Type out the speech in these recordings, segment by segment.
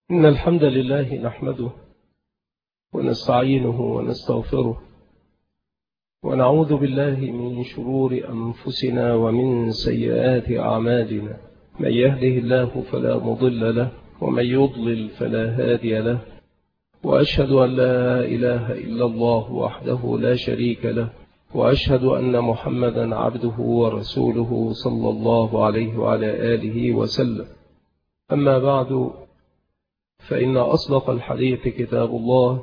إن الحمد لله نحمده ونستعينه ونستغفره ونعوذ بالله من شرور أنفسنا ومن سيئات أعمالنا. من يهده الله فلا مضل له ومن يضلل فلا هادي له، وأشهد أن لا إله إلا الله وحده لا شريك له، وأشهد أن محمدا عبده ورسوله صلى الله عليه وعلى آله وسلم. أما بعد، فإن أصدق الحديث كتاب الله،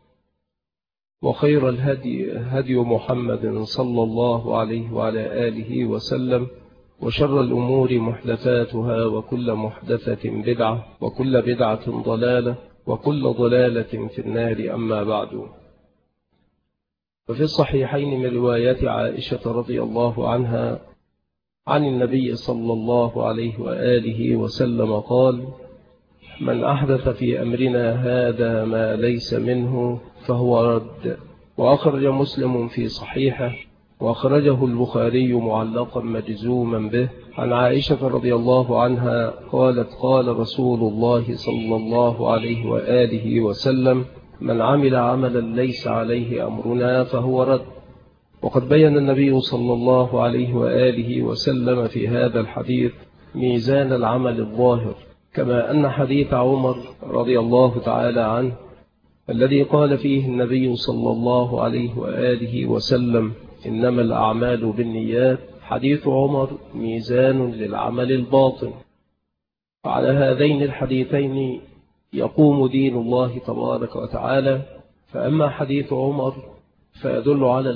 وخير الهدي هدي محمد صلى الله عليه وعلى آله وسلم، وشر الأمور محدثاتها، وكل محدثة بدعة، وكل بدعة ضلالة، وكل ضلالة في النار. أما بعد، ففي الصحيحين من روايات عائشة رضي الله عنها عن النبي صلى الله عليه وآله وسلم قال: من أحدث في أمرنا هذا ما ليس منه فهو رد. وأخرج مسلم في صحيحه، وأخرجه البخاري معلقا مجزوما به عن عائشة رضي الله عنها قالت: قال رسول الله صلى الله عليه وآله وسلم: من عمل عملا ليس عليه أمرنا فهو رد. وقد بين النبي صلى الله عليه وآله وسلم في هذا الحديث ميزان العمل الظاهر، كما أن حديث عمر رضي الله تعالى عنه الذي قال فيه النبي صلى الله عليه وآله وسلم: إنما الأعمال بالنيات، حديث عمر ميزان للعمل الباطن. فعلى هذين الحديثين يقوم دين الله تبارك وتعالى. فأما حديث عمر فيدل على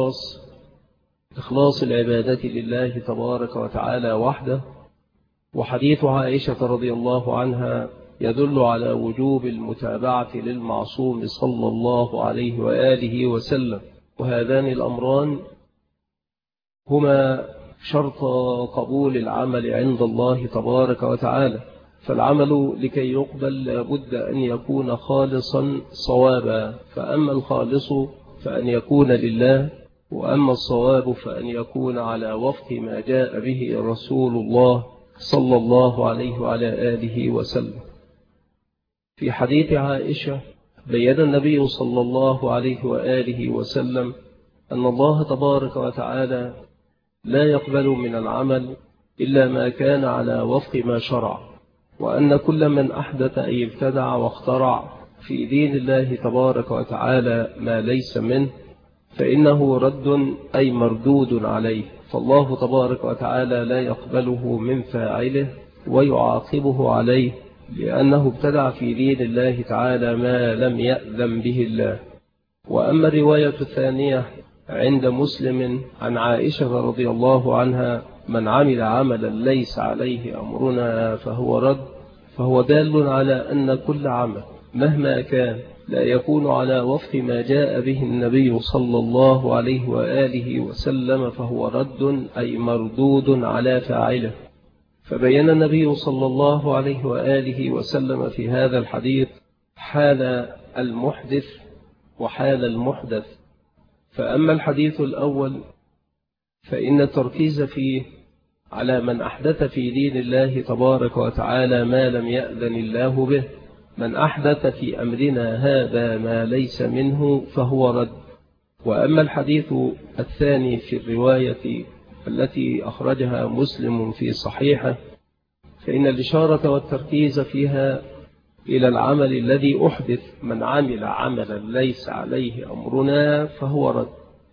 إخلاص العبادة لله تبارك وتعالى وحده، وحديث عائشة رضي الله عنها يدل على وجوب المتابعة للمعصوم صلى الله عليه وآله وسلم. وهذان الأمران هما شرط قبول العمل عند الله تبارك وتعالى. فالعمل لكي يقبل لابد أن يكون خالصا صوابا، فأما الخالص فأن يكون لله، وأما الصواب فأن يكون على وفق ما جاء به رسول الله صلى الله عليه وعلى آله وسلم. في حديث عائشة بيّن النبي صلى الله عليه وآله وسلم أن الله تبارك وتعالى لا يقبل من العمل إلا ما كان على وفق ما شرع، وأن كل من أحدث أي ابتدع واخترع في دين الله تبارك وتعالى ما ليس منه فإنه رد أي مردود عليه. فالله تبارك وتعالى لا يقبله من فاعله ويعاقبه عليه، لأنه ابتدع في دين الله تعالى ما لم يأذن به الله. وأما الرواية الثانية عند مسلم عن عائشة رضي الله عنها: من عمل عملا ليس عليه أمرنا فهو رد، فهو دال على أن كل عمل مهما كان لا يكون على وفق ما جاء به النبي صلى الله عليه وآله وسلم فهو رد أي مردود على فاعله. فبين النبي صلى الله عليه وآله وسلم في هذا الحديث حال المحدث وحال المحدث. فأما الحديث الأول فإن التركيز فيه على من أحدث في دين الله تبارك وتعالى ما لم يأذن الله به. من أحدث في أمرنا هذا ما ليس منه فهو رد. وأما الحديث الثاني في الرواية التي أخرجها مسلم في صحيحه فإن الإشارة والتركيز فيها إلى العمل الذي أحدث. من عمل عملا ليس عليه أمرنا فهو رد.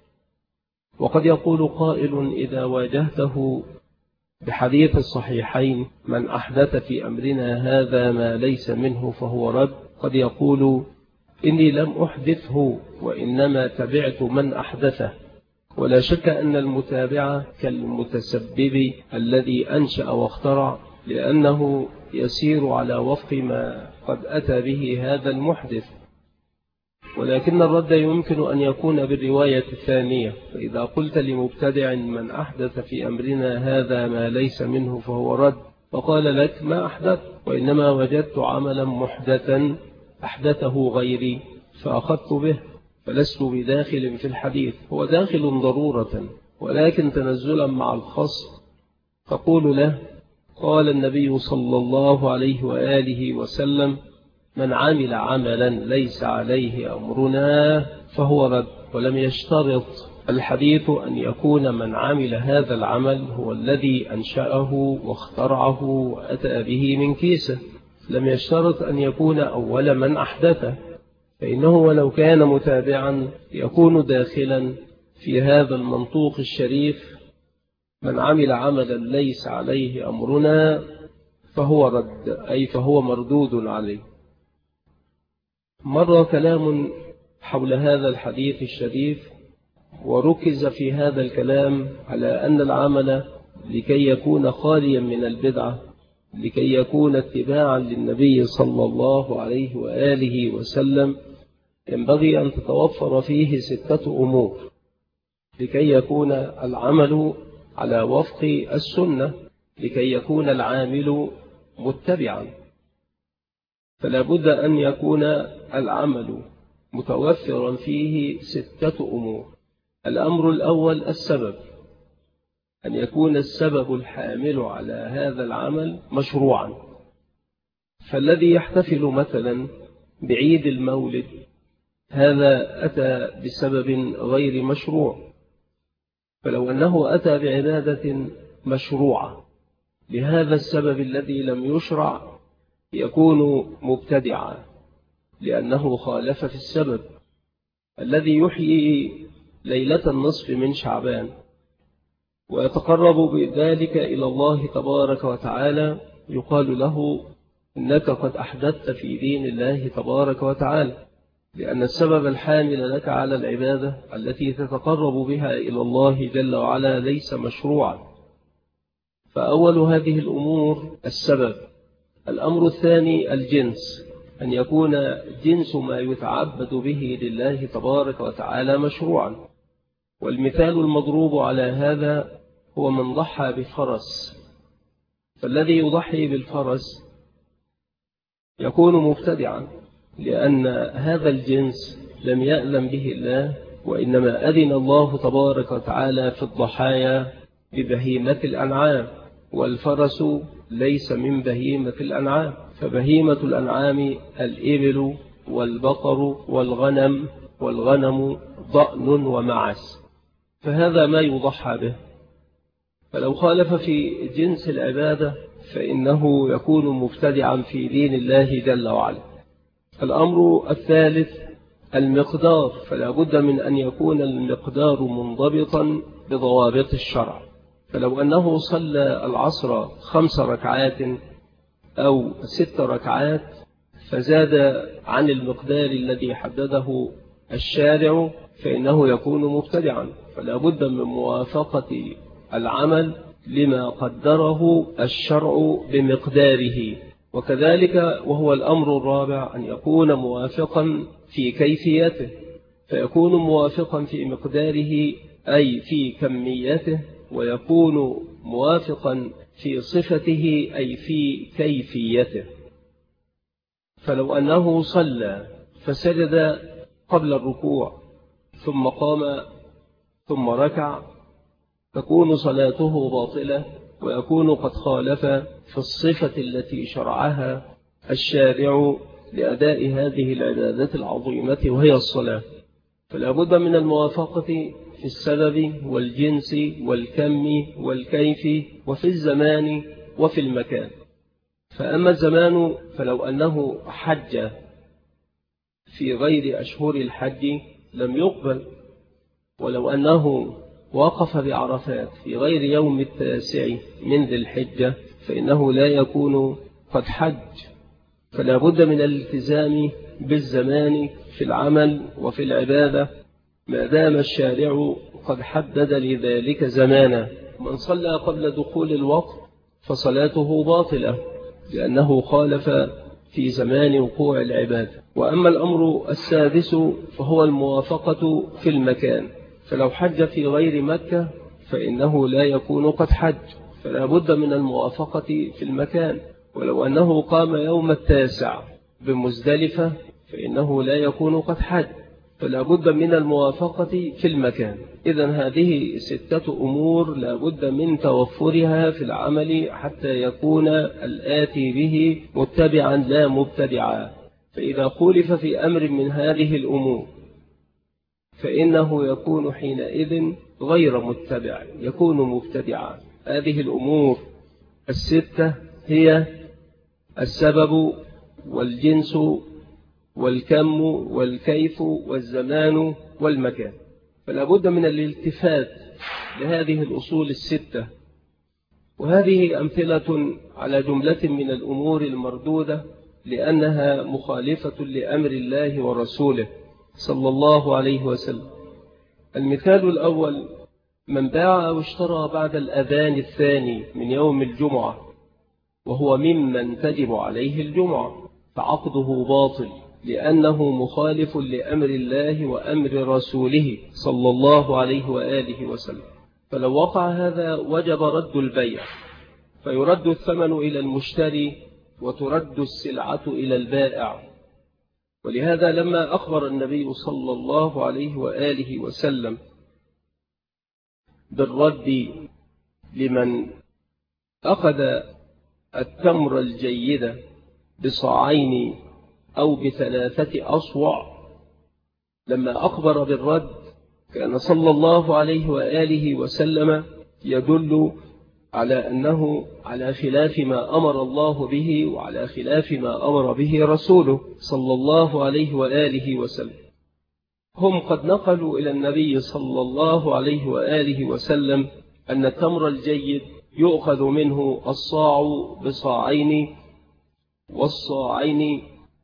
وقد يقول قائل إذا واجهته بحديث الصحيحين: من أحدث في أمرنا هذا ما ليس منه فهو رد، قد يقول: إني لم أحدثه وإنما تبعت من أحدثه. ولا شك أن المتابع كالمتسبب الذي أنشأ واخترع، لأنه يسير على وفق ما قد أتى به هذا المحدث. ولكن الرد يمكن أن يكون بالرواية الثانية. فإذا قلت لمبتدع: من أحدث في أمرنا هذا ما ليس منه فهو رد، فقال لك: ما أحدث، وإنما وجدت عملا محدثا أحدثه غيري فأخذت به، فلست بداخل في الحديث. هو داخل ضرورة، ولكن تنزلا مع الخصم تقول له: قال النبي صلى الله عليه وآله وسلم: من عمل عملا ليس عليه أمرنا فهو رد. ولم يشترط الحديث أن يكون من عمل هذا العمل هو الذي أنشأه واخترعه وأتى به من كيسه، لم يشترط أن يكون أول من أحدثه، فإنه ولو كان متابعا يكون داخلا في هذا المنطوق الشريف: من عمل عملا ليس عليه أمرنا فهو رد، أي فهو مردود عليه. مر كلام حول هذا الحديث الشريف، وركز في هذا الكلام على أن العمل لكي يكون خاليا من البدعة، لكي يكون اتباعا للنبي صلى الله عليه وآله وسلم، ينبغي أن تتوفر فيه 6 أمور لكي يكون العمل على وفق السنة، لكي يكون العامل متبعا. فلا بد أن يكون العمل متوفرا فيه 6 أمور. الأمر الأول السبب، أن يكون السبب الحامل على هذا العمل مشروعا. فالذي يحتفل مثلا بعيد المولد هذا أتى بسبب غير مشروع، فلو أنه أتى بعبادة مشروعة لهذا السبب الذي لم يشرع يكون مبتدعا، لأنه خالف في السبب. الذي يحيي ليلة النصف من شعبان ويتقرب بذلك إلى الله تبارك وتعالى يقال له إنك قد أحدثت في دين الله تبارك وتعالى، لأن السبب الحامل لك على العبادة التي تتقرب بها إلى الله جل وعلا ليس مشروعا. فأول هذه الأمور السبب. الأمر الثاني الجنس، أن يكون جنس ما يتعبد به لله تبارك وتعالى مشروعا. والمثال المضروب على هذا هو من ضحى بفرس، فالذي يضحي بالفرس يكون مبتدعا، لأن هذا الجنس لم يأذن به الله، وإنما أذن الله تبارك وتعالى في الضحايا ببهيمة الأنعام، والفرس ليس من بهيمة الأنعام، فبهيمة الأنعام الإبل والبقر والغنم ضأن ومعز، فهذا ما يضحى به. فلو خالف في جنس العبادة فإنه يكون مبتدعا في دين الله جل وعلا. الأمر الثالث المقدار، فلا بد من أن يكون المقدار منضبطا بضوابط الشرع. فلو أنه صلى العصر 5 ركعات أو 6 ركعات فزاد عن المقدار الذي حدده الشارع فإنه يكون مبتدعا، فلا بد من موافقة العمل لما قدره الشرع بمقداره. وكذلك وهو الأمر الرابع أن يكون موافقا في كيفيته، فيكون موافقا في مقداره أي في كميته، ويكون موافقا في صفته أي في كيفيته. فلو أنه صلى فسجد قبل الركوع ثم قام ثم ركع تكون صلاته باطلة، ويكون قد خالف في الصفة التي شرعها الشارع لأداء هذه العبادة العظيمة وهي الصلاة. فلا بد من الموافقة في السبب والجنس والكم والكيف وفي الزمان وفي المكان. فأما الزمان فلو أنه حج في غير أشهر الحج لم يقبل، ولو أنه وقف بعرفات في غير يوم 9 من ذي الحجة فإنه لا يكون قد حج. فلا بد من الالتزام بالزمان في العمل وفي العبادة ما دام الشارع قد حدد لذلك زمانا. من صلى قبل دخول الوقت فصلاته باطلة لأنه خالف في زمان وقوع العبادة. وأما الأمر السادس فهو الموافقة في المكان، فلو حج في غير مكة فإنه لا يكون قد حج، فلا بد من الموافقة في المكان. ولو أنه قام يوم 9 بمزدلفة فإنه لا يكون قد حج، فلا بد من الموافقة في المكان. إذن هذه 6 أمور لا بد من توفرها في العمل حتى يكون الآتي به متبعا لا مبتدعا. فإذا خولف في أمر من هذه الأمور فإنه يكون حينئذ غير متبع، يكون مبتدعا. هذه الأمور الستة هي السبب والجنس والكم والكيف والزمان والمكان. فلا بد من الالتفات لهذه الأصول الستة، وهذه أمثلة على جملة من الأمور المردودة لأنها مخالفة لأمر الله ورسوله صلى الله عليه وسلم. المثال الأول: من باع أو اشترى بعد الأذان الثاني من يوم الجمعة وهو ممن تجب عليه الجمعة فعقده باطل، لأنه مخالف لأمر الله وأمر رسوله صلى الله عليه وآله وسلم. فلو وقع هذا وجب رد البيع، فيرد الثمن إلى المشتري وترد السلعة إلى البائع. ولهذا لما أخبر النبي صلى الله عليه وآله وسلم بالرد لمن أخذ التمر الجيدة بصاعين أو ب3 أصوع، لما أخبر بالرد كان صلى الله عليه وآله وسلم يدل على أنه على خلاف ما أمر الله به وعلى خلاف ما أمر به رسوله صلى الله عليه وآله وسلم. هم قد نقلوا إلى النبي صلى الله عليه وآله وسلم أن التمر الجيد يؤخذ منه الصاع بصاعين، والصاعين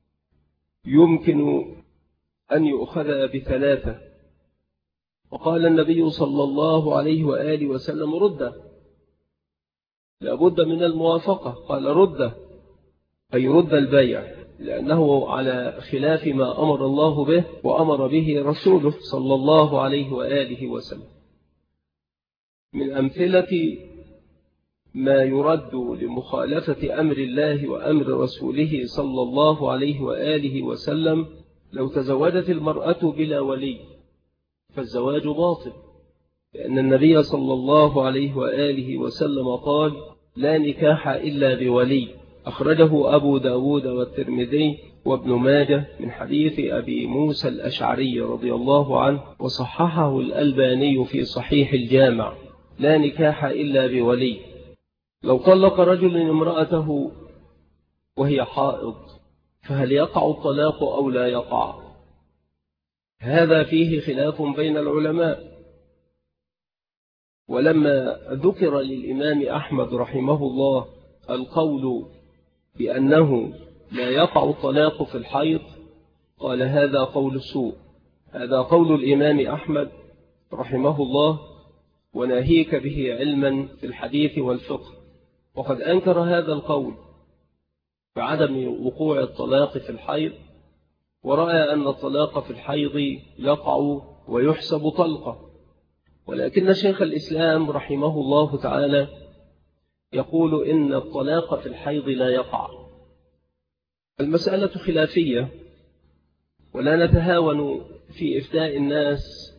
يمكن أن يؤخذ ب3. وقال النبي صلى الله عليه وآله وسلم: رده، لابد من الموافقة. قال: رده، أي رد البيع، لأنه على خلاف ما أمر الله به وأمر به رسوله صلى الله عليه وآله وسلم. من أمثلة ما يرد لمخالفة أمر الله وأمر رسوله صلى الله عليه وآله وسلم: لو تزوجت المرأة بلا ولي فالزواج باطل، لأن النبي صلى الله عليه وآله وسلم قال: لا نكاح إلا بولي. أخرجه أبو داود والترمذي وابن ماجه من حديث أبي موسى الأشعري رضي الله عنه، وصححه الألباني في صحيح الجامع: لا نكاح إلا بولي. لو طلق رجل امرأته وهي حائض فهل يقع الطلاق أو لا يقع؟ هذا فيه خلاف بين العلماء. ولما ذكر للإمام أحمد رحمه الله القول بأنه لا يقع الطلاق في الحيض قال: هذا قول سوء، هذا قول الإمام أحمد رحمه الله، وناهيك به علما في الحديث والفقه. وقد أنكر هذا القول بعدم وقوع الطلاق في الحيض، ورأى أن الطلاق في الحيض يقع ويحسب طلقة. ولكن شيخ الإسلام رحمه الله تعالى يقول إن الطلاق في الحيض لا يقع. المسألة خلافية، ولا نتهاون في إفتاء الناس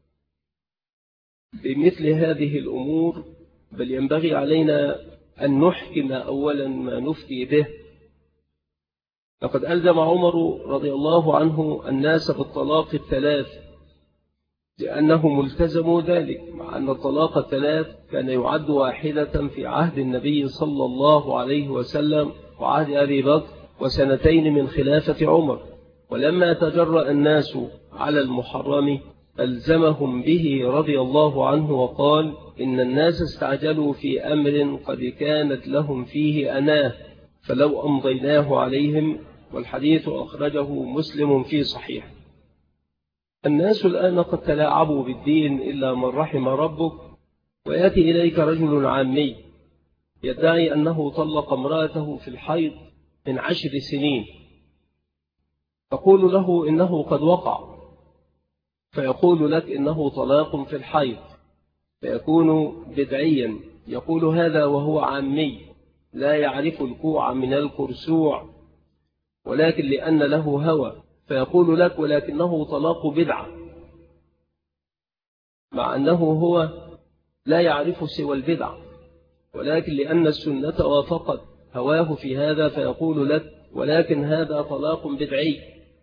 بمثل هذه الأمور، بل ينبغي علينا أن نحكم أولا ما نفتي به. لقد ألزم عمر رضي الله عنه الناس بالطلاق 3 لأنه ملتزم ذلك، مع أن الطلاق 3 كان يعد واحدة في عهد النبي صلى الله عليه وسلم وعهد أبي بكر و2 من خلافة عمر. ولما تجرأ الناس على المحرم ألزمهم به رضي الله عنه وقال: إن الناس استعجلوا في أمر قد كانت لهم فيه أناه فلو أمضيناه عليهم. والحديث أخرجه مسلم في صحيح. الناس الآن قد تلاعبوا بالدين إلا من رحم ربك، ويأتي إليك رجل عامي يدعي أنه طلق امرأته في الحيض من 10 سنين، تقول له إنه قد وقع، فيقول لك إنه طلاق في الحيض، فيكون بدعيا. يقول هذا وهو عامي لا يعرف الكوع من الكرسوع، ولكن لأن له هوى فيقول لك ولكنه طلاق بدعة، مع أنه هو لا يعرف سوى البدعة، ولكن لأن السنة وافقت هواه في هذا فيقول لك ولكن هذا طلاق بدعي.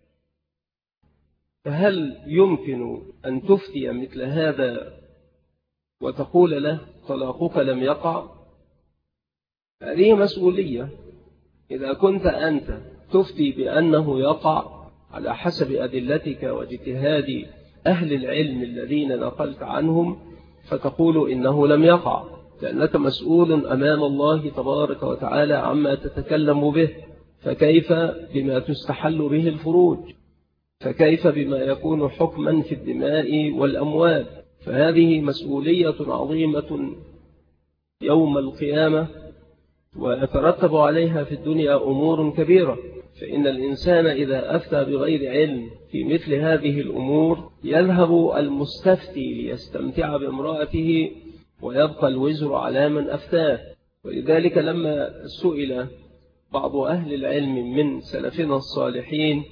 فهل يمكن أن تفتي مثل هذا وتقول له طلاقك لم يقع؟ هذه مسؤولية. إذا كنت أنت تفتي بأنه يقع على حسب أدلتك واجتهاد أهل العلم الذين نقلت عنهم، فتقول إنه لم يقع، لأنك مسؤول أمام الله تبارك وتعالى عما تتكلم به. فكيف بما تستحل به الفروج؟ فكيف بما يكون حكما في الدماء والأموال؟ فهذه مسؤولية عظيمة يوم القيامة، ويترتب عليها في الدنيا أمور كبيرة. فإن الإنسان إذا أفتى بغير علم في مثل هذه الأمور يذهب المستفتي ليستمتع بامرأته ويبقى الوزر على من أفتاه. ولذلك لما سئل بعض أهل العلم من سلفنا الصالحين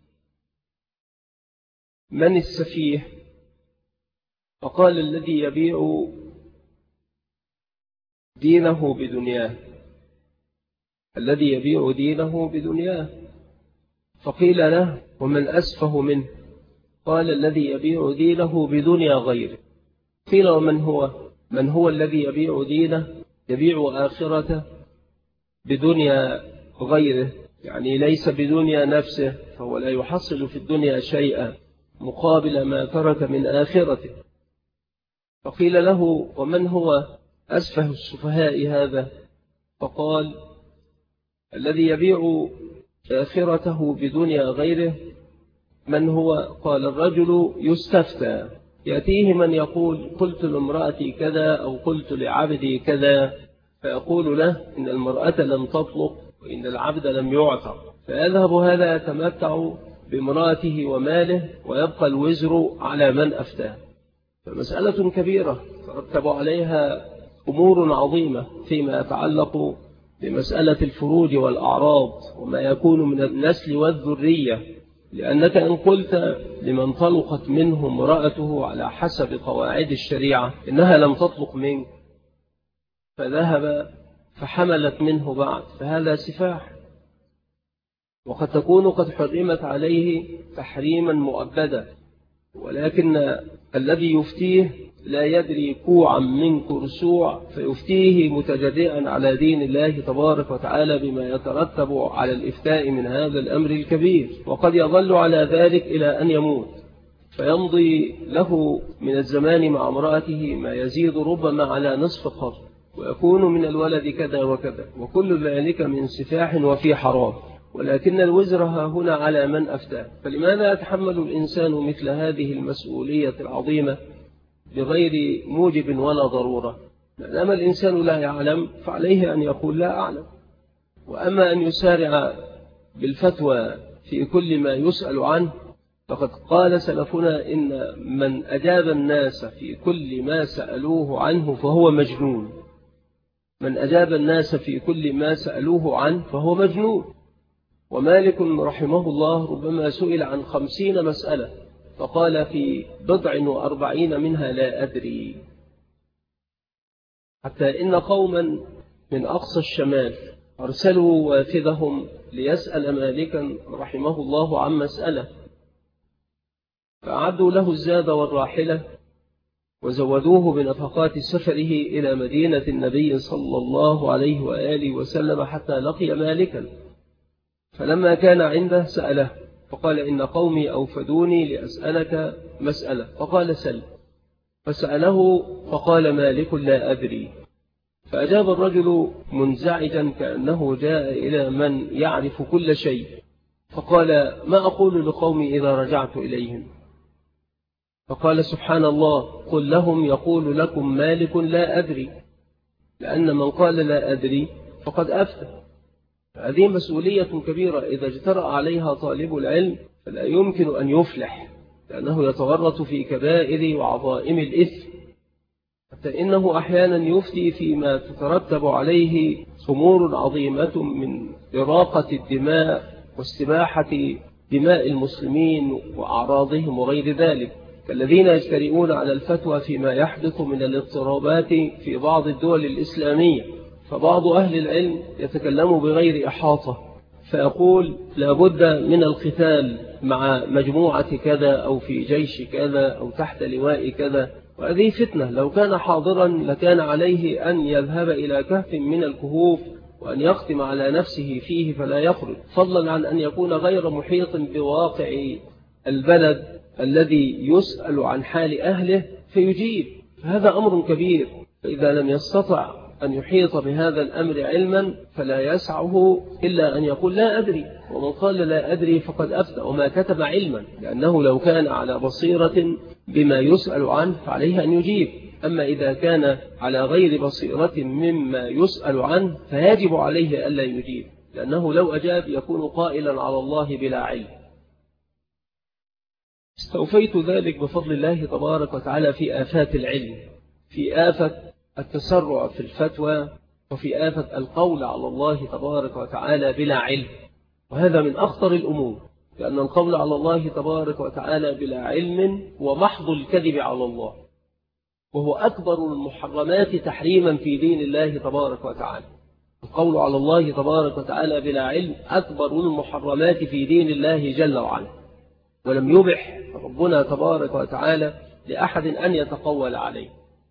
من السفيه، فقال الذي يبيع دينه بدنياه، الذي يبيع دينه بدنياه. فقيل له ومن أسفه منه؟ قال الذي يبيع دينه بدنيا غيره. قيل ومن هو؟ من هو الذي يبيع دينه يبيع آخرته بدنيا غيره، يعني ليس بدنيا نفسه، فهو لا يحصل في الدنيا شيئا مقابل ما ترك من آخرته. فقيل له ومن هو أسفه السفهاء هذا؟ فقال الذي يبيع آخرته بدنيا غيره. من هو؟ قال الرجل يستفتى، يأتيه من يقول قلت لامرأتي كذا أو قلت لعبدي كذا، فيقول له إن المرأة لم تطلق وإن العبد لم يعتق، فيذهب هذا يتمتع بامرأته وماله ويبقى الوزر على من أفتاه. فمسألة كبيرة ترتب عليها أمور عظيمة فيما يتعلق بمسألة الفروج والأعراض وما يكون من النسل والذرية. لأنك إن قلت لمن طلقت منه امرأته على حسب قواعد الشريعة إنها لم تطلق منك، فذهب فحملت منه بعد، فهذا سفاح، وقد تكون قد حرمت عليه تحريما مؤبدا، ولكن الذي يفتيه لا يدري كوعا من كرسوع، فيفتيه متجرئا على دين الله تبارك وتعالى بما يترتب على الإفتاء من هذا الأمر الكبير، وقد يظل على ذلك إلى أن يموت، فيمضي له من الزمان مع امرأته ما يزيد ربما على نصف قرن، ويكون من الولد كذا وكذا، وكل ذلك من سفاح وفي حرام. ولكن الوزر هنا على من أفتاه. فلماذا يتحمل الإنسان مثل هذه المسؤولية العظيمة بغير موجب ولا ضرورة؟ ما الإنسان لا يعلم فعليه أن يقول لا أعلم. وأما أن يسارع بالفتوى في كل ما يسأل عنه، فقد قال سلفنا إن من أجاب الناس في كل ما سألوه عنه فهو مجنون. من أجاب الناس في كل ما سألوه عنه فهو مجنون. ومالك رحمه الله ربما سئل عن 50 مسألة فقال في 40 منها لا أدري. حتى إن قوما من أقصى الشمال أرسلوا وافدهم ليسأل مالكا رحمه الله عن مسألة، فأعدوا له الزاد والراحلة وزودوه بنفقات سفره إلى مدينة النبي صلى الله عليه وآله وسلم حتى لقي مالكا. فلما كان عنده سأله فقال إن قومي أوفدوني لأسألك مسألة، فقال سل. فسأله فقال مالك لا أدري. فأجاب الرجل منزعجا كأنه جاء إلى من يعرف كل شيء، فقال ما أقول لقومي إذا رجعت إليهم؟ فقال سبحان الله قل لهم يقول لكم مالك لا أدري، لأن من قال لا أدري فقد أفتى. هذه مسؤولية كبيرة إذا اجترأ عليها طالب العلم فلا يمكن أن يفلح، لأنه يتورط في كبائر وعظائم الإثم، حتى إنه أحيانا يفتي فيما تترتب عليه أمور عظيمة من إراقة الدماء واستباحة دماء المسلمين وأعراضهم وغير ذلك، كالذين يجترئون على الفتوى فيما يحدث من الاضطرابات في بعض الدول الإسلامية. فبعض أهل العلم يتكلم بغير إحاطة فيقول لابد من القتال مع مجموعة كذا أو في جيش كذا أو تحت لواء كذا، وهذه فتنة. لو كان حاضرا لكان عليه أن يذهب إلى كهف من الكهوف وأن يختم على نفسه فيه فلا يخرج، فضلا عن أن يكون غير محيط بواقع البلد الذي يسأل عن حال أهله فيجيب، فهذا أمر كبير. فإذا لم يستطع أن يحيط بهذا الأمر علما فلا يسعه إلا أن يقول لا أدري، ومن قال لا أدري فقد أفتى وما كتب علما، لأنه لو كان على بصيرة بما يسأل عنه فعليه أن يجيب. أما إذا كان على غير بصيرة مما يسأل عنه فيجب عليه ألا يجيب، لأنه لو أجاب يكون قائلا على الله بلا علم. استوفيت ذلك بفضل الله تبارك وتعالى في آفات العلم، في آفة التسرع في الفتوى، وفي آفة القول على الله تبارك وتعالى بلا علم، وهذا من أخطر الأمور، لأن القول على الله تبارك وتعالى بلا علم هو محض الكذب على الله، وهو أكبر المحرمات تحريما في دين الله تبارك وتعالى. القول على الله تبارك وتعالى بلا علم أكبر المحرمات في دين الله جل وعلا، ولم يبح ربنا تبارك وتعالى لأحد أن يتقول عليه،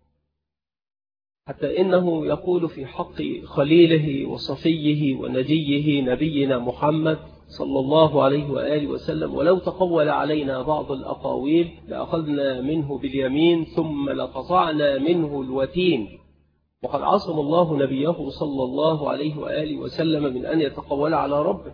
حتى إنه يقول في حق خليله وصفيه ونجيه نبينا محمد صلى الله عليه وآله وسلم: ولو تقول علينا بعض الأقاويل لأخذنا منه باليمين ثم لقطعنا منه الوتين. وقد عصم الله نبيه صلى الله عليه وآله وسلم من أن يتقول على ربه،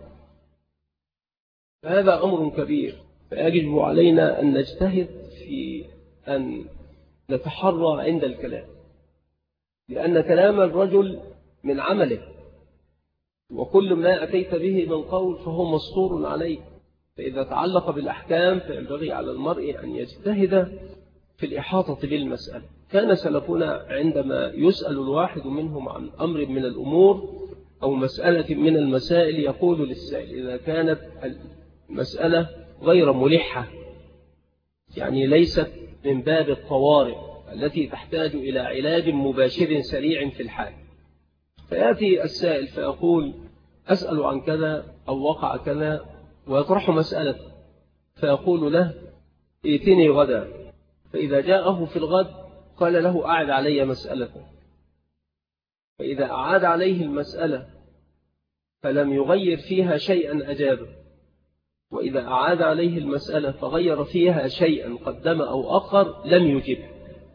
فهذا أمر كبير. فيجب علينا أن نجتهد في أن نتحرى عند الكلام، لأن كلام الرجل من عمله، وكل ما أتيت به من قول فهو مسطور عليه. فإذا تعلق بالأحكام فينبغي على المرء أن يجتهد في الإحاطة بالمسألة. كان سلفنا عندما يسأل الواحد منهم عن أمر من الأمور أو مسألة من المسائل يقول للسائل إذا كانت المسألة غير ملحة، يعني ليست من باب الطوارئ التي تحتاج إلى علاج مباشر سريع في الحال، فيأتي السائل فيقول أسأل عن كذا أو وقع كذا، ويطرح مسألة، فيقول له ائتني غدا. فإذا جاءه في الغد قال له أعد علي مسألته، فإذا أعاد عليه المسألة فلم يغير فيها شيئا أجابه، وإذا أعاد عليه المسألة فغير فيها شيئا قدم أو أخر لم يجبه.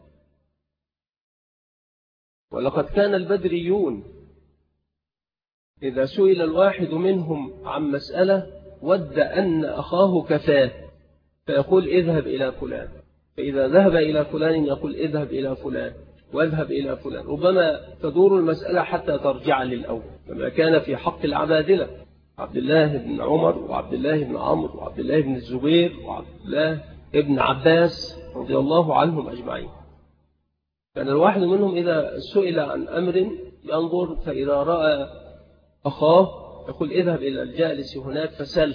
ولقد كان البدريون إذا سئل الواحد منهم عن مسألة ود أن أخاه كفاه فيقول اذهب إلى فلان، فإذا ذهب إلى فلان يقول اذهب إلى فلان واذهب إلى فلان، ربما تدور المسألة حتى ترجع للأول، كما كان في حق العبادلة عبد الله بن عمر وعبد الله بن عمرو وعبد الله بن الزبير وعبد الله بن عباس رضي الله عنهم أجمعين. كان الواحد منهم إذا سئل عن أمر ينظر، فإذا رأى أخاه يقول اذهب إلى الجالس هناك فسل،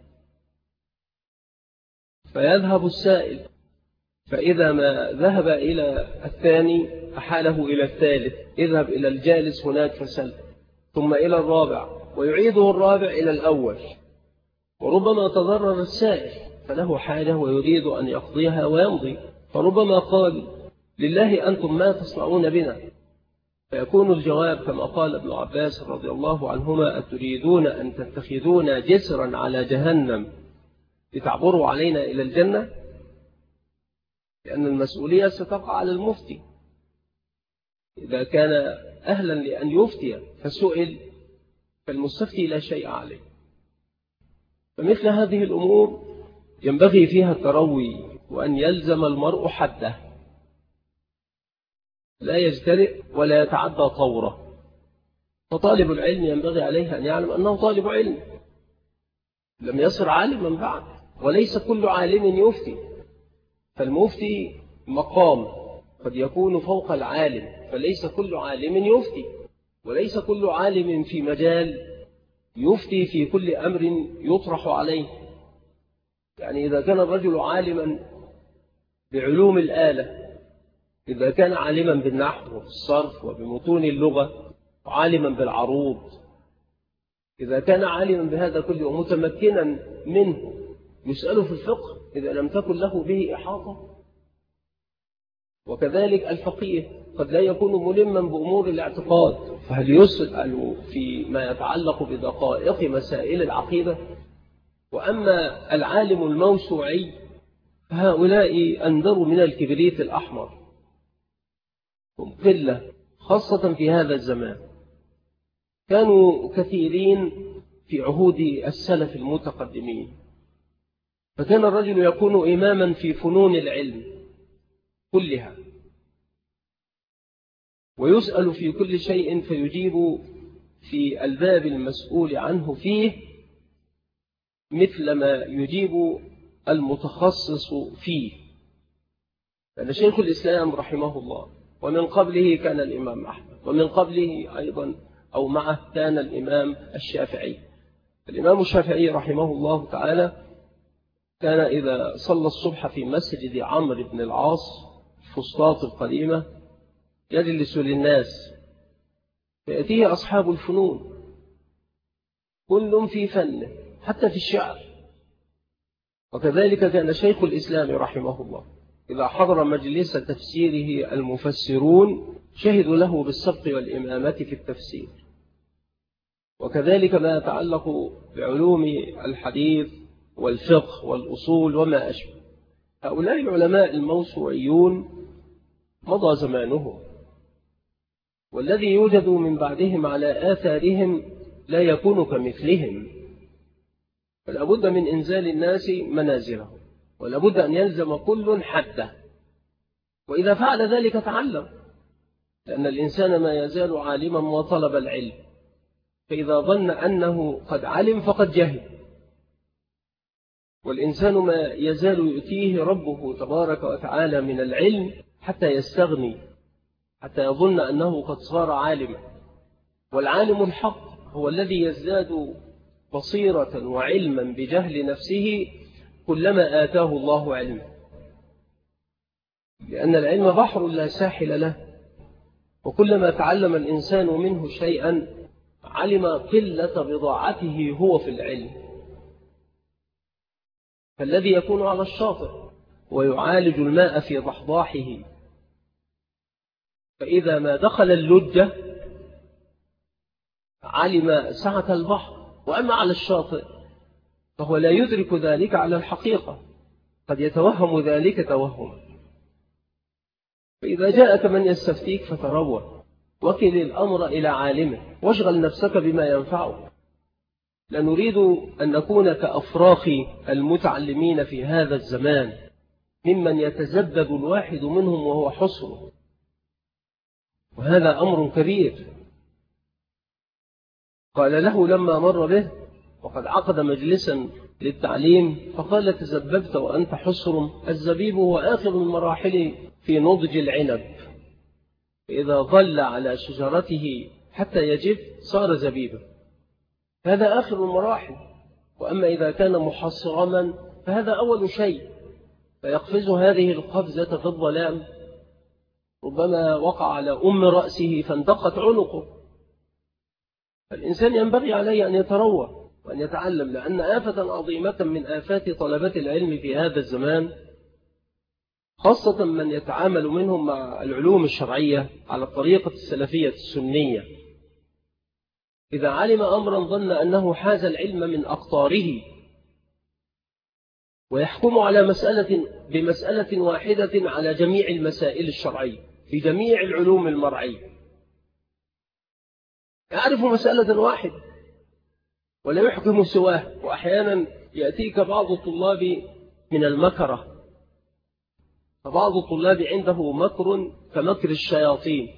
فيذهب السائل، فإذا ما ذهب إلى الثاني أحاله إلى الثالث، اذهب إلى الجالس هناك فسل، ثم إلى الرابع، ويعيده الرابع إلى الأول. وربما تضرر السائل فله حاجة ويريد أن يقضيها ويمضي، فربما قال لله أنتم ما تصنعون بنا، فيكون الجواب كما قال ابن عباس رضي الله عنهما: أتريدون أن تتخذون جسرا على جهنم لتعبروا علينا إلى الجنة؟ لأن المسؤولية ستقع على المفتي إذا كان أهلا لأن يفتي فسئل، فالمستفتي لا شيء عليه. فمثل هذه الأمور ينبغي فيها التروي، وأن يلزم المرء حده، لا يجترئ ولا يتعدى طوره. فطالب العلم ينبغي عليه أن يعلم أنه طالب علم لم يصر عالما بعد، وليس كل عالم يفتي، فالمفتي مقام قد يكون فوق العالم، فليس كل عالم يفتي، وليس كل عالم في مجال يفتي في كل أمر يطرح عليه. يعني إذا كان الرجل عالما بعلوم الآلة، إذا كان عالما بالنحو والصرف وبمتون اللغة، وعالما بالعروض إذا كان عالما بهذا كله ومتمكنا منه يسأله في الفقه إذا لم تكن له به إحاطة. وكذلك الفقيه قد لا يكون ملما بأمور الاعتقاد، فهل يسأل فيما يتعلق بدقائق مسائل العقيدة؟ وأما العالم الموسوعي فهؤلاء أندروا من الكبريت الأحمر، هم قلة خاصة في هذا الزمان. كانوا كثيرين في عهود السلف المتقدمين، فكان الرجل يكون إماما في فنون العلم كلها ويسأل في كل شيء فيجيب في الباب المسؤول عنه فيه مثل ما يجيب المتخصص فيه. كان شيخ الإسلام رحمه الله، ومن قبله كان الإمام أحمد، ومن قبله أيضا أو معه كان الإمام الشافعي. الإمام الشافعي رحمه الله تعالى كان إذا صلى الصبح في مسجد عمرو بن العاص فسطاط القديمة يجلس للناس، فيأتيه أصحاب الفنون كل في فنه حتى في الشعر. وكذلك كان شيخ الإسلام رحمه الله إذا حضر مجلس تفسيره المفسرون شهدوا له بالسبق والإمامة في التفسير. وكذلك ما يتعلق بعلوم الحديث والفقه والأصول وما أشبه. هؤلاء العلماء الموسوعيون مضى زمانهم، والذي يوجد من بعدهم على آثارهم لا يكون كمثلهم، فلا بد من إنزال الناس منازلهم، ولا بد أن يلزم كل حده، وإذا فعل ذلك تعلم، لأن الإنسان ما يزال عالما وطلب العلم، فإذا ظن أنه قد علم فقد جهل. والإنسان ما يزال يؤتيه ربه تبارك وتعالى من العلم حتى يستغني، حتى يظن أنه قد صار عالما. والعالم الحق هو الذي يزداد بصيرة وعلما بجهل نفسه كلما آتاه الله علما، لأن العلم بحر لا ساحل له، وكلما تعلم الإنسان منه شيئا علم قلة بضاعته هو في العلم. فالذي يكون على الشاطئ ويعالج الماء في ضحضاحه، فإذا ما دخل اللجة علم سعة البحر، وأما على الشاطئ فهو لا يدرك ذلك على الحقيقة، قد يتوهم ذلك توهما. فإذا جاءك من يستفتيك فتروى، وكل الأمر إلى عالمه، واشغل نفسك بما ينفعك. لا نريد أن نكون كأفراخ المتعلمين في هذا الزمان ممن يتزبد الواحد منهم وهو حصره، وهذا أمر كبير. قال له لما مر به وقد عقد مجلسا للتعليم فقال تزببت وأنت حصر، الزبيب هو آخر المراحل في نضج العنب، إذا ظل على شجرته حتى يجف صار زبيبا، هذا آخر المراحل. وأما إذا كان محصرما فهذا أول شيء، فيقفز هذه القفزة في الظلام، ربما وقع على رأسه فاندقت عنقه. فالإنسان ينبغي عليه أن يتروى وأن يتعلم، لأن آفة عظيمة من آفات طلبة العلم في هذا الزمان، خاصة من يتعامل منهم مع العلوم الشرعية على الطريقة السلفية السنية، إذا علم أمرا ظن أنه حاز العلم من أقطاره، ويحكم على بمسألة واحدة على جميع المسائل الشرعية في جميع العلوم المرعية، يعرف مسألة واحدة ولا يحكم سواه. وأحيانا يأتيك بعض الطلاب من المكرة، فبعض الطلاب عنده مكر كمكر الشياطين،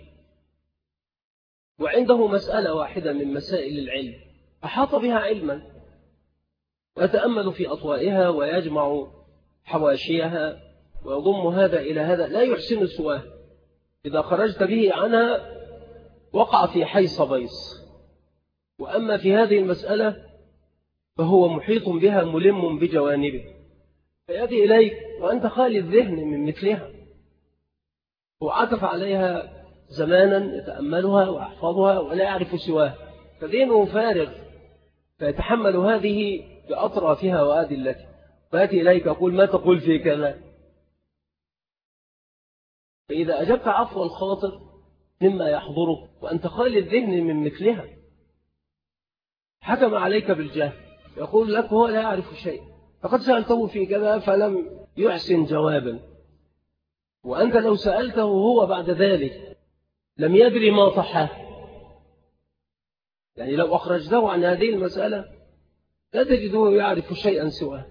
وعنده مسألة واحدة من مسائل العلم أحاط بها علما، ويتأمل في أطوائها ويجمع حواشيها ويضم هذا إلى هذا، لا يحسن سواه، إذا خرجت به عنها وقع في حيص بيص. وأما في هذه المسألة فهو محيط بها ملم بجوانبه، فيأتي إليك وأنت خالي الذهن من مثلها، وعطف عليها زمانا يتأملها ويحفظها ولا يعرف سواها، فذهنه فارغ فيتحمل هذه بأطرافها وأدلتها، فأتي إليك أقول ما تقول في كذا، فإذا أجبت عفو الخاطر مما يحضرك وأنت خالي الذهن من مثلها، حكم عليك بالجهل، يقول لك هو لا يعرف شيء، فقد سألته في كذا فلم يحسن جوابا، وأنت لو سألته هو بعد ذلك لم يدري ما صحاه، يعني لو أخرجته عن هذه المسألة لا تجده يعرف شيئا سواه.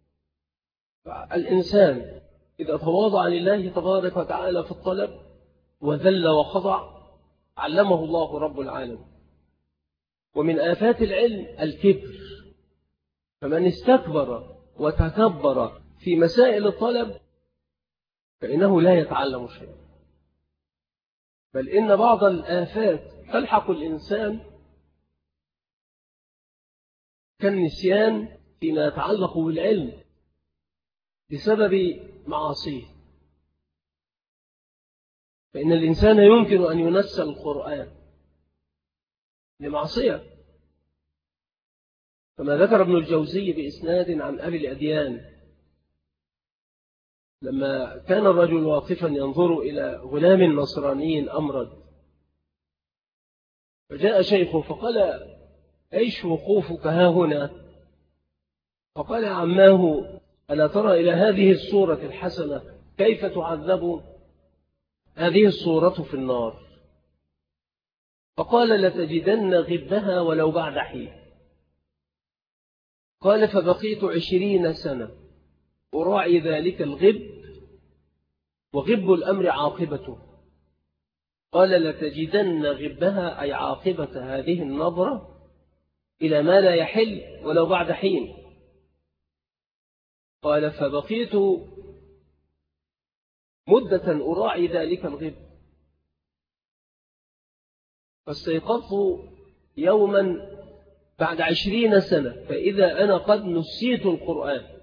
الإنسان إذا تواضع لله تبارك وتعالى في الطلب وذل وخضع علمه الله رب العالمين. ومن آفات العلم الكبر، فمن استكبر وتكبر في مسائل الطلب فإنه لا يتعلم شيئا، بل إن بعض الآفات تلحق الإنسان كالنسيان فيما يتعلق بالعلم بسبب معاصيه، فإن الإنسان يمكن أن ينسى القرآن لمعصية، كما ذكر ابن الجوزي بإسناد عن أبي الأديان لما كان الرجل واقفا ينظر إلى غلام نصراني أمرد، فجاء شيخه فقال أيش وقوفك ها هنا؟ فقال عماه ألا ترى إلى هذه الصورة الحسنة كيف تعذب هذه الصورة في النار؟ فقال لتجدن غبها ولو بعد حين. قال فبقيت 20 سنة أراعي ذلك الغب، وغب الأمر عاقبته. قال لتجدن غبها أي عاقبة هذه النظرة إلى ما لا يحل ولو بعد حين. قال فبقيت مدة أراعي ذلك الغب، فاستيقظت يوما بعد 20 سنة فإذا أنا قد نسيت القرآن.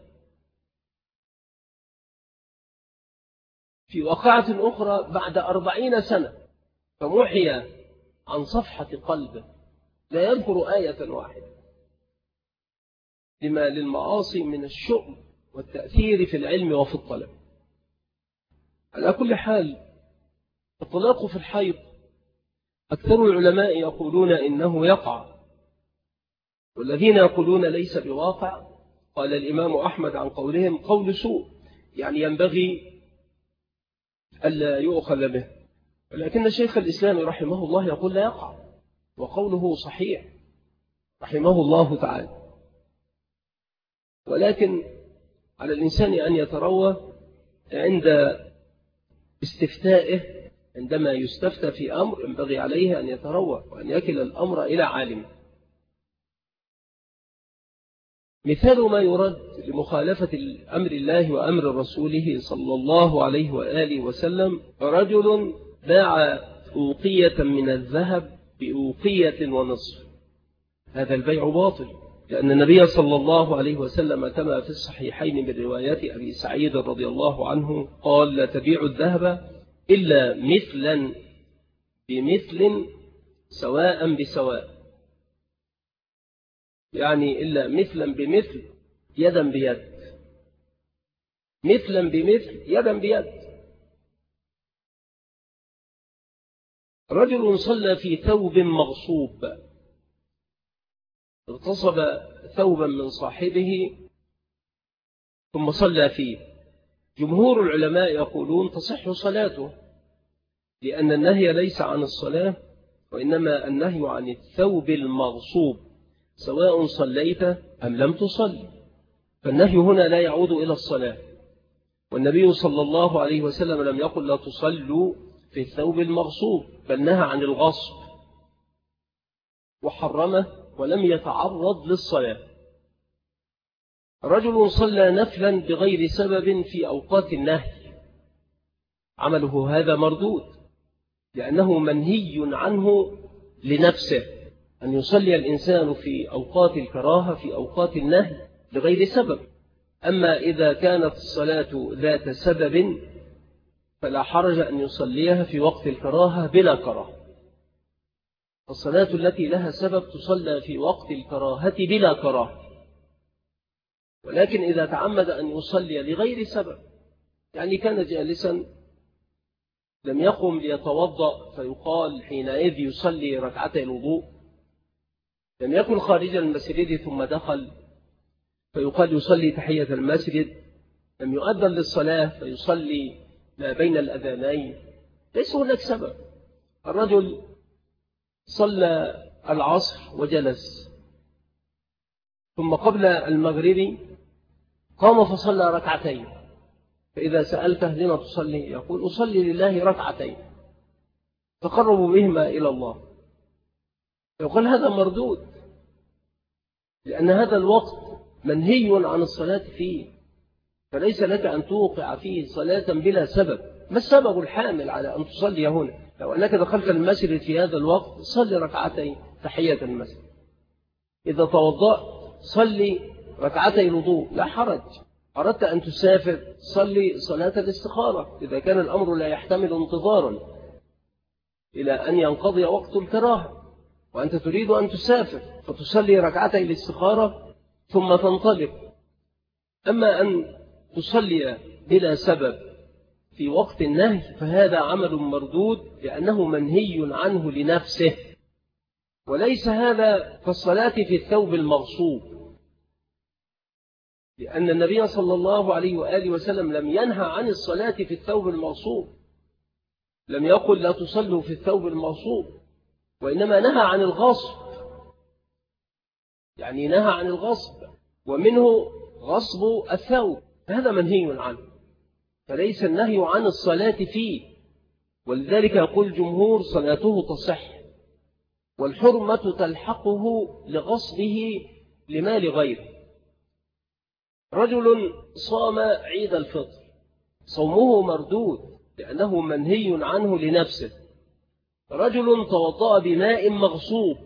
في وقعة أخرى بعد 40 سنة فمحي عن صفحة قلبه لا يذكر آية واحدة، لما للمعاصي من الشؤم والتأثير في العلم وفي الطلب. على كل حال الطلاق في الحيض أكثر العلماء يقولون إنه يقع، والذين يقولون ليس بواقع قال الإمام أحمد عن قولهم قول سوء، يعني ينبغي ألا يؤخذ به، ولكن شيخ الإسلام رحمه الله يقول لا يقع، وقوله صحيح رحمه الله تعالى. ولكن على الإنسان أن يتروى عند استفتائه، عندما يستفتى في أمر ينبغي عليه أن يتروى وأن يكل الأمر إلى عالم. مثال ما يرد لمخالفة أمر الله وأمر رسوله صلى الله عليه وآله وسلم، رجل باع أوقية من الذهب بأوقية ونصف، هذا البيع باطل، لأن النبي صلى الله عليه وسلم كما في الصحيحين من روايات أبي سعيد رضي الله عنه قال لا تبيع الذهب إلا مثلا بمثل سواء بسواء، يعني إلا مثلا بمثل يدا بيد، مثلا بمثل يدا بيد. رجل صلى في ثوب مغصوب، اغتصب ثوبا من صاحبه ثم صلى فيه، جمهور العلماء يقولون تصح صلاته، لأن النهي ليس عن الصلاة وإنما النهي عن الثوب المغصوب سواء صليت أم لم تصلي، فالنهي هنا لا يعود إلى الصلاة، والنبي صلى الله عليه وسلم لم يقل لا تصلوا في الثوب المغصوب، بل نهى عن الغصب وحرمه ولم يتعرض للصلاة. رجل صلى نفلا بغير سبب في أوقات النهي، عمله هذا مردود، لأنه منهي عنه لنفسه، أن يصلي الإنسان في أوقات الكراهة في أوقات النهي بغير سبب. أما إذا كانت الصلاة ذات سبب فلا حرج أن يصليها في وقت الكراهة بلا كراهة. الصلاة التي لها سبب تصلى في وقت الكراهة بلا كراهة، ولكن إذا تعمد أن يصلي لغير سبب، يعني كان جالسا لم يقم ليتوضأ فيقال حينئذ يصلي ركعتي الوضوء، لم يكن خارج المسجد ثم دخل فيقال يصلي تحية المسجد، لم يؤذن للصلاة فيصلي ما بين الأذانين، ليس هناك سبب. الرجل صلى العصر وجلس، ثم قبل المغرب قام فصلى ركعتين، فإذا سألته لما تصلي يقول أصلي لله ركعتين تقرب بهما إلى الله، يقول هذا مردود، لأن هذا الوقت منهي عن الصلاة فيه، فليس لك أن توقع فيه صلاة بلا سبب. ما السبب الحامل على أن تصلي هنا؟ لو أنك دخلت المسجد في هذا الوقت صلي ركعتين تحية المسجد، إذا توضأت صلي ركعتي الوضوء لا حرج، أردت أن تسافر صلي صلاة الاستخارة إذا كان الأمر لا يحتمل انتظارا إلى أن ينقضي وقت الكراهة وأنت تريد أن تسافر، فتصلي ركعتي الاستخارة ثم تنطلق. أما أن تصلي بلا سبب في وقت النهي فهذا عمل مردود، لأنه منهي عنه لنفسه، وليس هذا كالصلاة في الثوب المغصوب، لأن النبي صلى الله عليه وآله وسلم لم ينهى عن الصلاة في الثوب المغصوب، لم يقل لا تصلوا في الثوب المغصوب، وإنما نهى عن الغصب، يعني نهى عن الغصب، ومنه غصب الثوب، هذا منهي عنه، فليس النهي عن الصلاة فيه. ولذلك يقول الجمهور صلاته تصح، والحرمة تلحقه لغصبه لمال غيره. رجل صام عيد الفطر، صومه مردود لأنه منهي عنه لنفسه. رجل توضأ بماء مغصوب،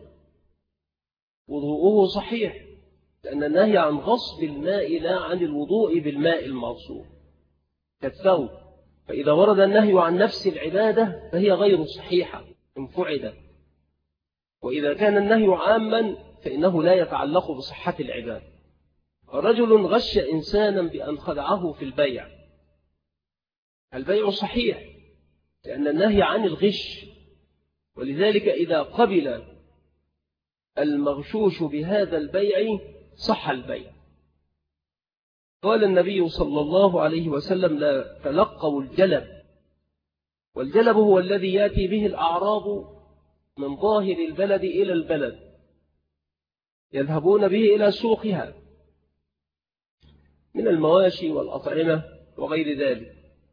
وضوءه صحيح، لأن النهي عن غصب الماء لا عن الوضوء بالماء المغصوب كالثوب، فإذا ورد النهي عن نفس العبادة فهي غير صحيحة إن فعلت، وإذا كان النهي عاما فإنه لا يتعلق بصحة العبادة. رجل غش إنسانا بأن خدعه في البيع، البيع صحيح لأن النهي عن الغش، ولذلك إذا قبل المغشوش بهذا البيع صح البيع. قال النبي صلى الله عليه وسلم لا تلقوا الجلب، والجلب هو الذي يأتي به الأعراب من ظاهر البلد إلى البلد، يذهبون به إلى سوقها من المواشي والأطعمة وغير ذلك،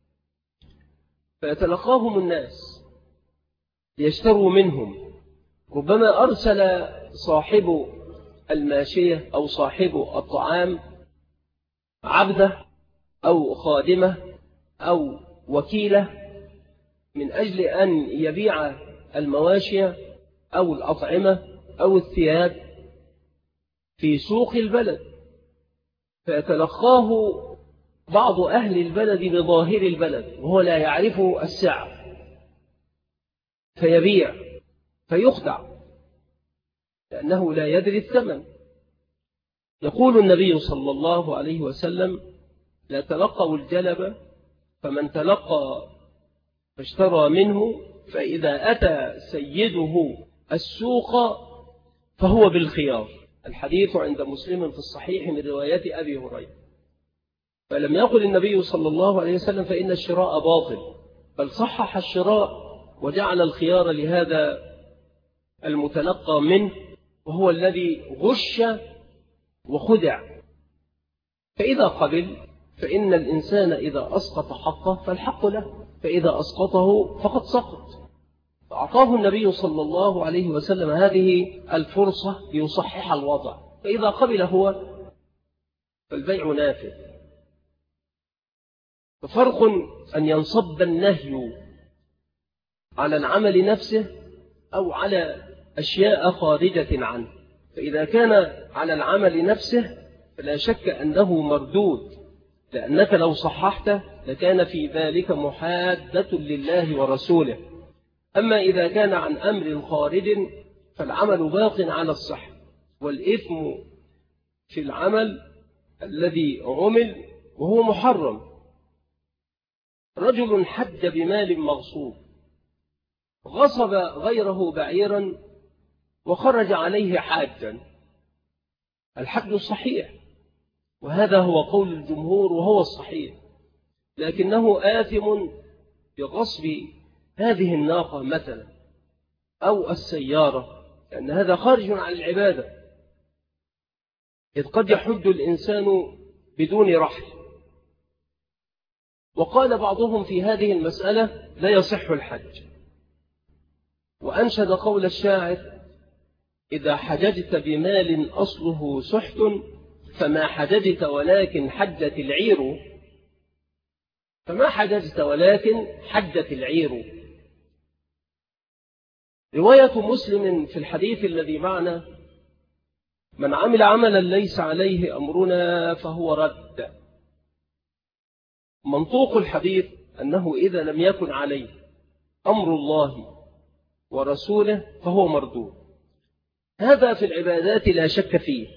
فيتلقاهم الناس ليشتروا منهم. ربما أرسل صاحب الماشية أو صاحب الطعام عبده أو خادمة أو وكيلة من أجل أن يبيع المواشي أو الأطعمة أو الثياب في سوق البلد، فيتلقاه بعض أهل البلد بظاهر البلد وهو لا يعرف السعر، فيبيع فيخدع لأنه لا يدري الثمن. يقول النبي صلى الله عليه وسلم لا تلقوا الجلب، فمن تلقى فاشترى منه، فإذا أتى سيده السوق فهو بالخيار. الحديث عند مسلم في الصحيح من رواية أبي هريرة. فلم يقل النبي صلى الله عليه وسلم فإن الشراء باطل، بل صحح الشراء وجعل الخيار لهذا المتلقى منه، وهو الذي غش وخدع. فإذا قبل فإن الإنسان إذا أسقط حقه فالحق له، فإذا أسقطه فقد سقط. فأعطاه النبي صلى الله عليه وسلم هذه الفرصة ليصحح الوضع، فإذا قبل هو فالبيع نافذ. ففرق أن ينصب النهي على العمل نفسه أو على أشياء خارجة عنه. فإذا كان على العمل نفسه فلا شك أنه مردود، لأنك لو صححته لكان في ذلك محادة لله ورسوله. أما إذا كان عن أمر خارج فالعمل باق على الصحة، والإثم في العمل الذي عمل وهو محرم. رجل حج بمال مغصوب، غصب غيره بعيرا وخرج عليه حاجا، الحج صحيح، وهذا هو قول الجمهور وهو الصحيح، لكنه آثم بغصب هذه الناقة مثلا أو السيارة، لأن هذا خارج عن العبادة، إذ قد يحج الإنسان بدون رحل. وقال بعضهم في هذه المسألة لا يصح الحج، وأنشد قول الشاعر: إذا حججت بمال أصله سحت فما حججت ولكن حجت العير، فما حججت ولكن حجت العير. رواية مسلم في الحديث الذي معنا: من عمل عملا ليس عليه أمرنا فهو رد. منطوق الحديث أنه إذا لم يكن عليه أمر الله ورسوله فهو مردود. هذا في العبادات لا شك فيه،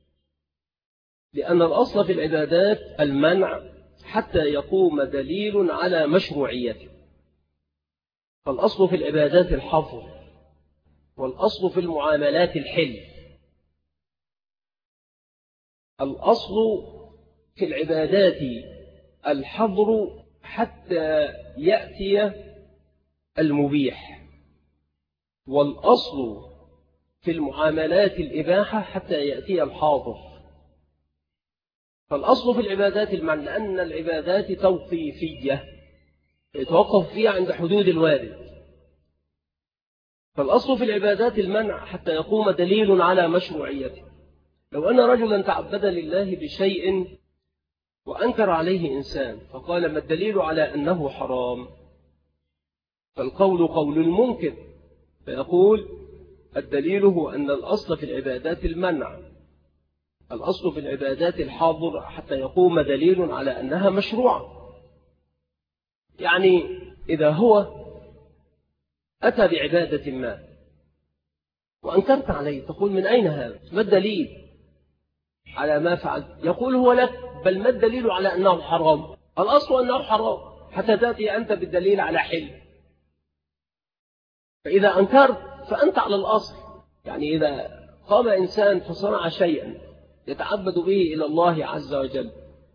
لأن الأصل في العبادات المنع حتى يقوم دليل على مشروعيته. فالأصل في العبادات الحظر، والأصل في المعاملات الحل. الأصل في العبادات الحظر حتى يأتي المبيح، والأصل في المعاملات الإباحة حتى يأتي الحاضر. فالأصل في العبادات المنع، لأن العبادات توقيفية يتوقف فيها عند حدود الوارد. فالأصل في العبادات المنع حتى يقوم دليل على مشروعيته. لو أن رجلا تعبد لله بشيء وأنكر عليه إنسان فقال: ما الدليل على أنه حرام؟ فالقول قول المنكر، فيقول: الدليل هو أن الأصل في العبادات المنع، الأصل في العبادات الحاضر حتى يقوم دليل على أنها مشروعة. يعني إذا هو أتى بعبادة ما وأنكرت عليه، تقول: من أين هذا؟ ما الدليل على ما فعل؟ يقول هو لك: بل ما الدليل على أنه حرام؟ الأصل أنه حرام حتى تأتي أنت بالدليل على حل. فإذا أنكرت فأنت على الأصل. يعني إذا قام إنسان فصنع شيئا يتعبد به إلى الله عز وجل،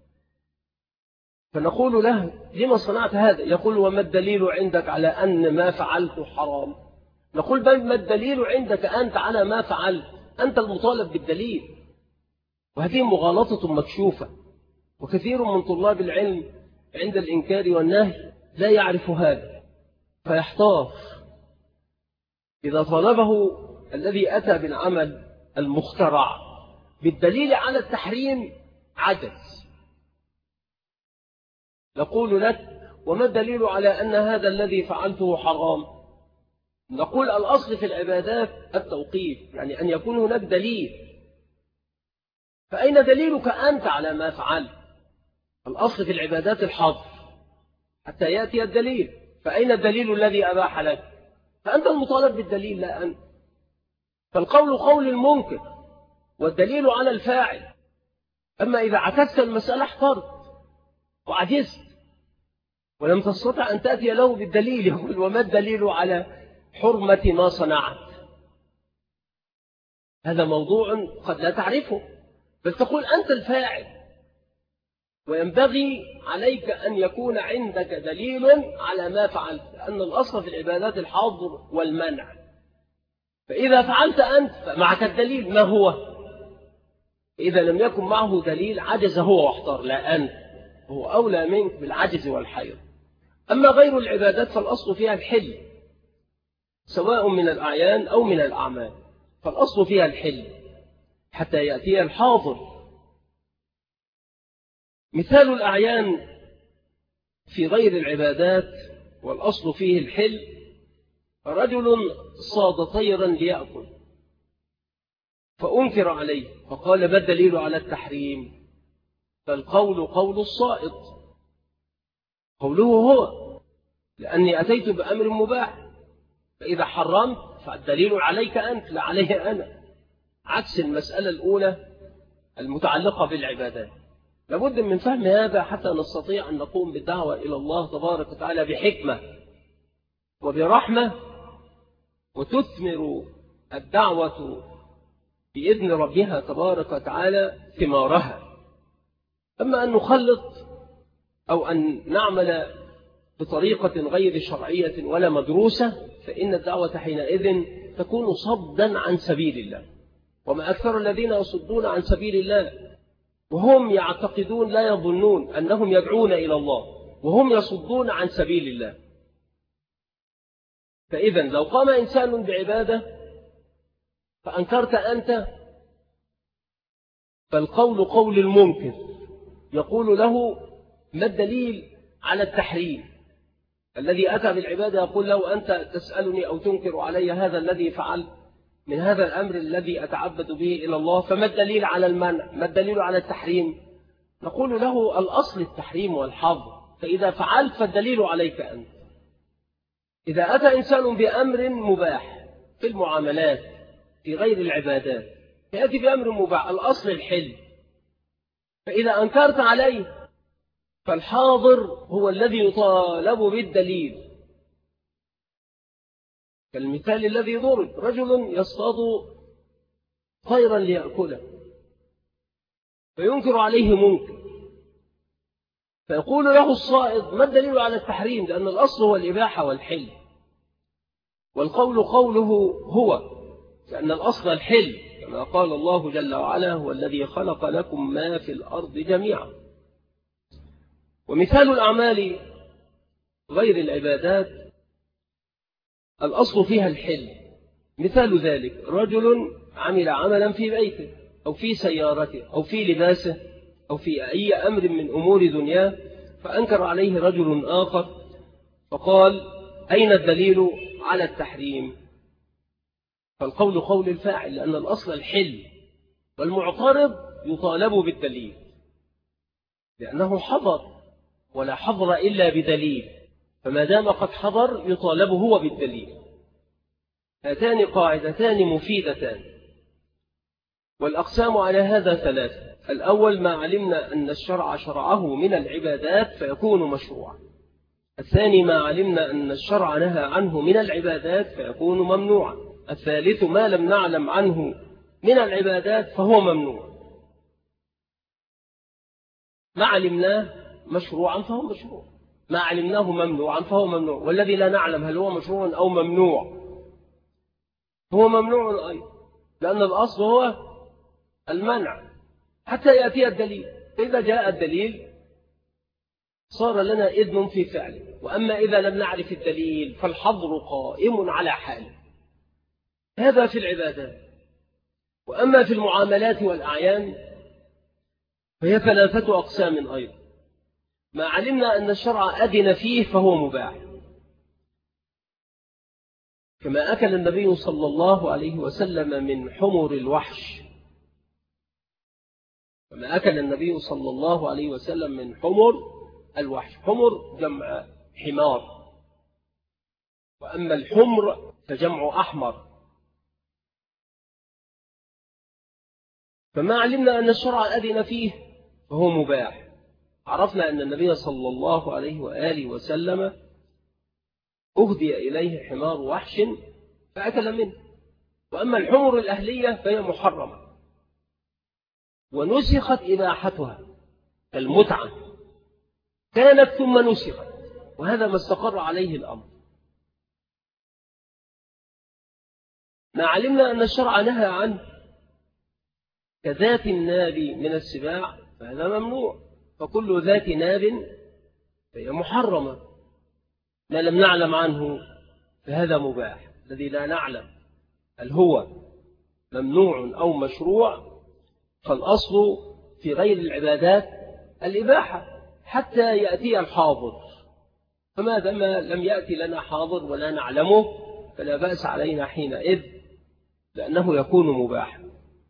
فنقول له: لما صنعت هذا؟ يقول: وما الدليل عندك على أن ما فعلت حرام؟ نقول: بل ما الدليل عندك أنت على ما فعلت؟ أنت المطالب بالدليل. وهذه مغالطة مكشوفة، وكثير من طلاب العلم عند الإنكار والنهي لا يعرف هذا فيحتار. إذا طلبه الذي أتى بالعمل المخترع بالدليل على التحريم عجز. نقول لك: وما الدليل على أن هذا الذي فعلته حرام؟ نقول: الأصل في العبادات التوقيف، يعني أن يكون هناك دليل. فأين دليلك أنت على ما فعلت؟ الأصل في العبادات الحظر حتى يأتي الدليل. فأين الدليل الذي أباح لك؟ فأنت المطالب بالدليل لا أنت. فالقول قول المنكر والدليل على الفاعل. أما إذا عكست المسألة احترت وعجزت ولم تستطع أن تأتي له بالدليل، يقول: وما الدليل على حرمة ما صنعت؟ هذا موضوع قد لا تعرفه، بل تقول أنت الفاعل، وينبغي عليك أن يكون عندك دليل على ما فعلت، لأن الأصل في العبادات الحظر والمنع. فإذا فعلت أنت فمعك الدليل، ما هو؟ إذا لم يكن معه دليل عجز هو واحتار، لا أنت، هو أولى منك بالعجز والحيرة. أما غير العبادات فالأصل فيها الحل، سواء من الأعيان أو من الأعمال، فالأصل فيها الحل حتى يأتي الحاضر. مثال الأعيان في غير العبادات والأصل فيه الحل: رجل صاد طيرا ليأكل فأنكر عليه فقال: ما الدليل على التحريم؟ فالقول قول الصائد، قوله هو، لأني أتيت بأمر مباح، فإذا حرمت فالدليل عليك أنت لا علي أنا، عكس المسألة الأولى المتعلقة بالعبادات. لابد من فهم هذا حتى نستطيع أن نقوم بالدعوة إلى الله تبارك وتعالى بحكمة وبرحمة، وتثمر الدعوة بإذن ربها تبارك وتعالى ثمارها. أما أن نخلط أو أن نعمل بطريقة غير شرعية ولا مدروسة، فإن الدعوة حينئذ تكون صدا عن سبيل الله. وما أكثر الذين يصدون عن سبيل الله وهم يعتقدون لا يظنون أنهم يدعون إلى الله وهم يصدون عن سبيل الله. فإذا لو قام إنسان بعبادة فأنكرت أنت، فالقول قول المنكر، يقول له ما الدليل على التحريم؟ الذي أتى بالعبادة يقول له أنت تسألني أو تنكر علي هذا الذي فعل من هذا الأمر الذي أتعبد به إلى الله، فما الدليل على المنع؟ ما الدليل على التحريم؟ نقول له الأصل التحريم والحظر، فإذا فعلت فالدليل عليك أنت. إذا أتى إنسان بأمر مباح في المعاملات في غير العبادات، يأتي بأمر مباح الأصل الحل، فإذا أنكرت عليه فالحاضر هو الذي يطالب بالدليل. كالمثال الذي ضرب، رجل يصطاد طيرا ليأكله فينكر عليه منكر، فيقول له الصائد ما الدليل على التحريم؟ لأن الأصل هو الإباحة والحل، والقول قوله هو، لأن الأصل الحل، كما قال الله جل وعلا هو الذي خلق لكم ما في الأرض جميعا. ومثال الأعمال غير العبادات الأصل فيها الحل. مثال ذلك رجل عمل عملا في بيته أو في سيارته أو في لباسه أو في أي أمر من أمور دنياه، فأنكر عليه رجل آخر فقال أين الدليل على التحريم؟ فالقول قول الفاعل، لأن الأصل الحل، والمعترض يطالب بالدليل لأنه حضر، ولا حضر إلا بدليل، فما دام قد حضر يطالب هو بالدليل. هاتان قاعدتان مفيدتان، والأقسام على هذا ثلاثة. الأول ما علمنا أن الشرع شرعه من العبادات فيكون مشروعا. الثاني ما علمنا أن الشرع نهى عنه من العبادات فيكون ممنوعا. الثالث ما لم نعلم عنه من العبادات فهو ممنوع. ما علمناه مشروعا فهو مشروع، ما علمناه ممنوعا فهو ممنوع، والذي لا نعلم هل هو مشروع أو ممنوع هو ممنوع أيضا، لأن الأصل هو المنع حتى يأتي الدليل. إذا جاء الدليل صار لنا إذن في فعله، وأما إذا لم نعرف الدليل فالحظر قائم على حاله. هذا في العبادات. وأما في المعاملات والأعيان فهي ثلاثة أقسام أيضا. ما علمنا أن الشرع أذن فيه فهو مباح، كما أكل النبي صلى الله عليه وسلم من حمر الوحش، كما أكل النبي صلى الله عليه وسلم من حمر الوحش. حمر جمع حمار، وأما الحمر فجمع أحمر. فما علمنا أن الشرع أذن فيه فهو مباح. عرفنا أن النبي صلى الله عليه وآله وسلم أهدي إليه حمار وحش فأكل منه. وأما الحمر الأهلية فهي محرمة ونسخت إباحتها كالمتعة، كانت ثم نسخت، وهذا ما استقر عليه الأمر. ما علمنا أن الشرع نهى عنه كذات الناب من السباع فهذا ممنوع، فكل ذات ناب فهي محرمة. ما لم نعلم عنه فهذا مباح. الذي لا نعلم هل هو ممنوع أو مشروع، فالأصل في غير العبادات الإباحة حتى يأتي الحاضر. فما دام لم يأتي لنا حاضر ولا نعلمه فلا بأس علينا حينئذ، لأنه يكون مباحا.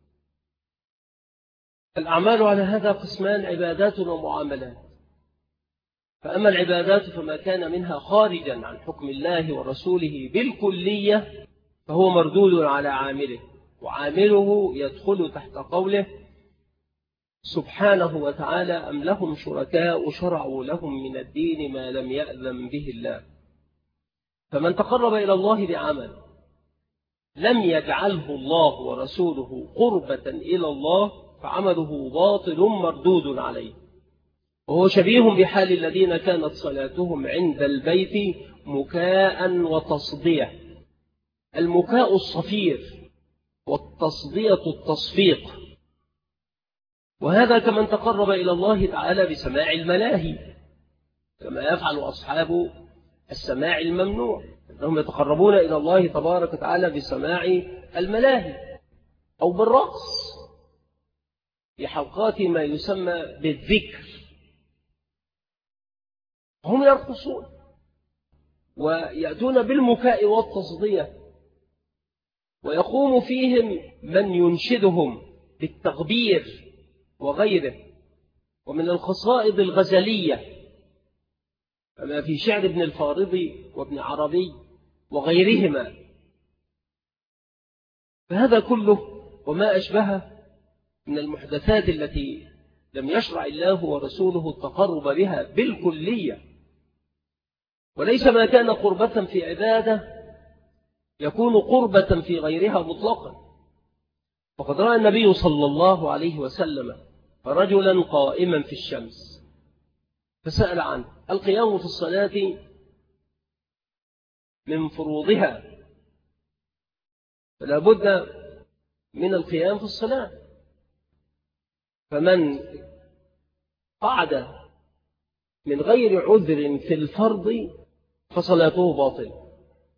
الأعمال على هذا قسمان: عبادات ومعاملات. فأما العبادات فما كان منها خارجا عن حكم الله ورسوله بالكلية فهو مردود على عامله، وعامله يدخل تحت قوله سبحانه وتعالى أم لهم شركاء شرعوا لهم من الدين ما لم يأذن به الله. فمن تقرب إلى الله بعمل لم يجعله الله ورسوله قربة إلى الله فعمله باطل مردود عليه، وهو شبيه بحال الذين كانت صلاتهم عند البيت مكاء وتصدية. المكاء الصفير والتصدية التصفيق، وهذا كمن تقرب إلى الله تعالى بسماع الملاهي كما يفعل أصحاب السماع الممنوع، أنهم يتقربون إلى الله تبارك وتعالى بسماع الملاهي أو بالرقص في حلقات ما يسمى بالذكر. هم يرقصون ويأتون بالمكاء والتصدية، ويقوم فيهم من ينشدهم بالتغبير وغيره، ومن القصائد الغزلية كما في شعر ابن الفارضي وابن عربي وغيرهما. فهذا كله وما أشبهه من المحدثات التي لم يشرع الله ورسوله التقرب بها بالكلية، وليس ما كان قربة في عبادة يكون قربة في غيرها مطلقا. فقد رأى النبي صلى الله عليه وسلم رجلا قائما في الشمس فسأل عنه. القيام في الصلاة من فروضها، فلا بد من القيام في الصلاة، فمن قعد من غير عذر في الفرض فصلاته باطل.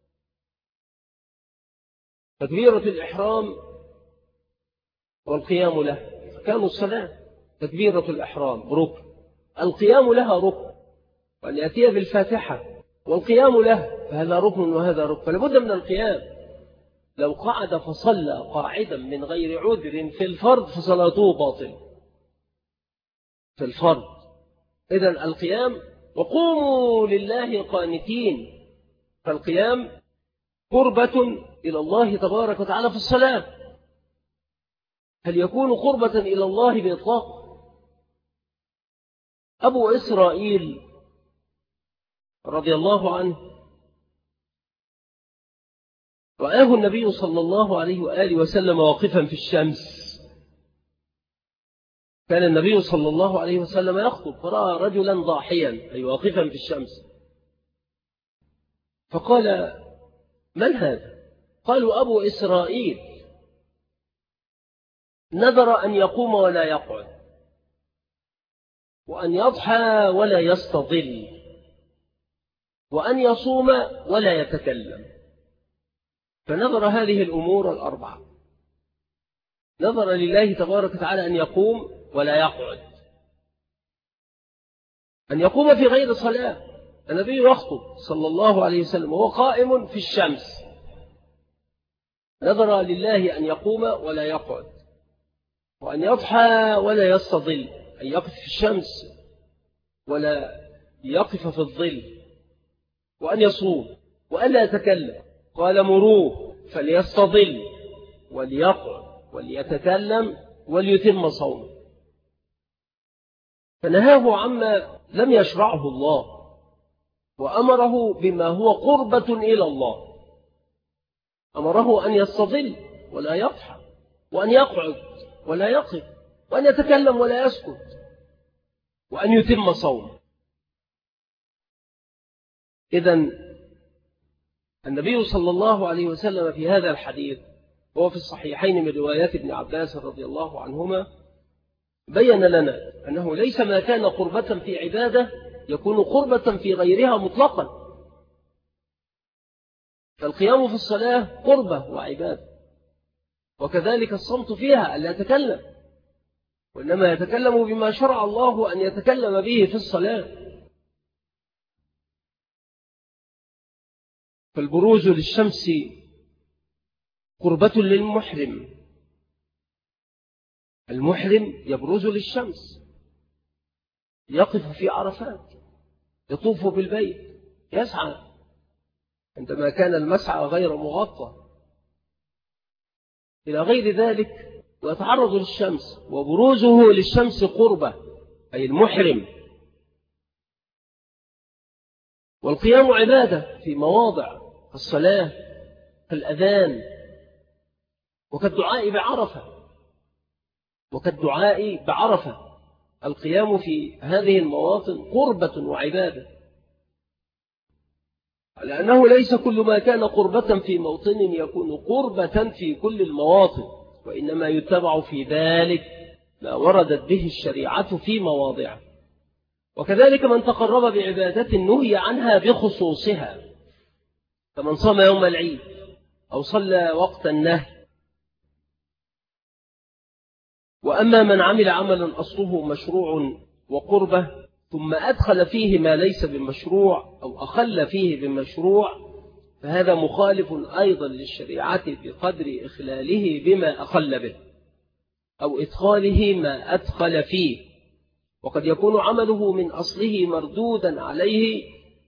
تكبيرة الإحرام والقيام له، فكانوا الصلاة تكبيرة الإحرام ركن، القيام لها ركن، وأن يأتي بالفاتحة والقيام له فهذا ركن وهذا ركن، فلابد من القيام. لو قعد فصلى قاعدا من غير عذر في الفرض فصلاته باطل في الفرض. إذن القيام، وقوموا لله قانتين، فالقيام قربة إلى الله تبارك وتعالى في الصلاة. هل يكون قربة إلى الله بإطلاق؟ أبو إسرائيل رضي الله عنه رآه النبي صلى الله عليه وآله وسلم واقفا في الشمس. كان النبي صلى الله عليه وسلم يخطب فرأى رجلا ضاحيا أي واقفا في الشمس، فقال من هذا؟ قالوا أبو إسرائيل نذر أن يقوم ولا يقعد، وأن يضحى ولا يستظل، وأن يصوم ولا يتكلم. فنظر هذه الأمور الأربعة، نظر لله تبارك وتعالى أن يقوم ولا يقعد، أن يقوم في غير صلاة. النبي يخطب صلى الله عليه وسلم وهو قائم في الشمس، نظر لله أن يقوم ولا يقعد، وأن يضحى ولا يستظل أن يقف في الشمس ولا يقف في الظل، وأن يصوم وألا يتكلم. قال مروه فليستظل وليقعد وليتكلم وليتم صومه. فنهاه عما لم يشرعه الله وأمره بما هو قربة إلى الله. أمره أن يستظل ولا يضحى، وأن يقعد ولا يقف، وأن يتكلم ولا يسكت، وأن يتم صومه. إذن النبي صلى الله عليه وسلم في هذا الحديث هو في الصحيحين من روايات ابن عباس رضي الله عنهما بيّن لنا أنه ليس ما كان قربة في عبادة يكون قربة في غيرها مطلقا. فالقيام في الصلاة قربة وعبادة، وكذلك الصمت فيها ألا يتكلم، وإنما يتكلم بما شرع الله أن يتكلم به في الصلاة. فالبروز للشمس قربة للمحرم، المحرم يبرز للشمس، يقف في عرفات، يطوف بالبيت، يسعى عندما كان المسعى غير مغطى، إلى غير ذلك ويتعرض للشمس، وبروزه للشمس قربة أي المحرم. والقيام عبادة في مواضع الصلاة كالأذان وكالدعاء بعرفة القيام في هذه المواطن قربة وعبادة، لأنه ليس كل ما كان قربة في موطن يكون قربة في كل المواطن، وإنما يتبع في ذلك ما وردت به الشريعة في مواضعه. وكذلك من تقرب بعبادة نهي عنها بخصوصها، كمن صام يوم العيد أو صلى وقت النهي. وأما من عمل عملا أصله مشروع وقربة ثم أدخل فيه ما ليس بمشروع أو أخل فيه بمشروع، فهذا مخالف أيضا للشريعة بقدر إخلاله بما أخل به أو إدخاله ما أدخل فيه. وقد يكون عمله من أصله مردودا عليه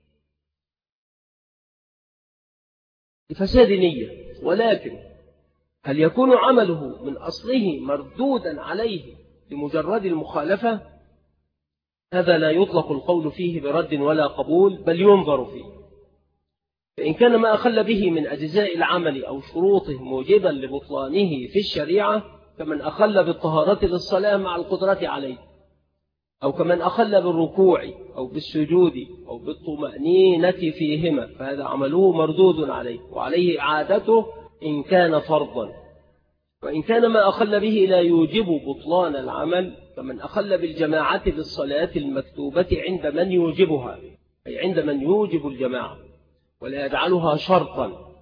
بفساد نية، ولكن هل يكون عمله من أصله مردودا عليه لمجرد المخالفة؟ هذا لا يطلق القول فيه برد ولا قبول، بل ينظر فيه. فإن كان ما أخل به من أجزاء العمل أو شروطه موجبا لبطلانه في الشريعة، كمن أخل بالطهارة للصلاة مع القدرة عليه، أو كمن أخل بالركوع أو بالسجود أو بالطمأنينة فيهما، فهذا عمله مردود عليه وعليه إعادته إن كان فرضا. وإن كان ما أخل به لا يوجب بطلان العمل، كمن أخل بالجماعة بالصلاة المكتوبة عند من يوجبها، أي عند من يوجب الجماعة ولا يجعلها شرطا،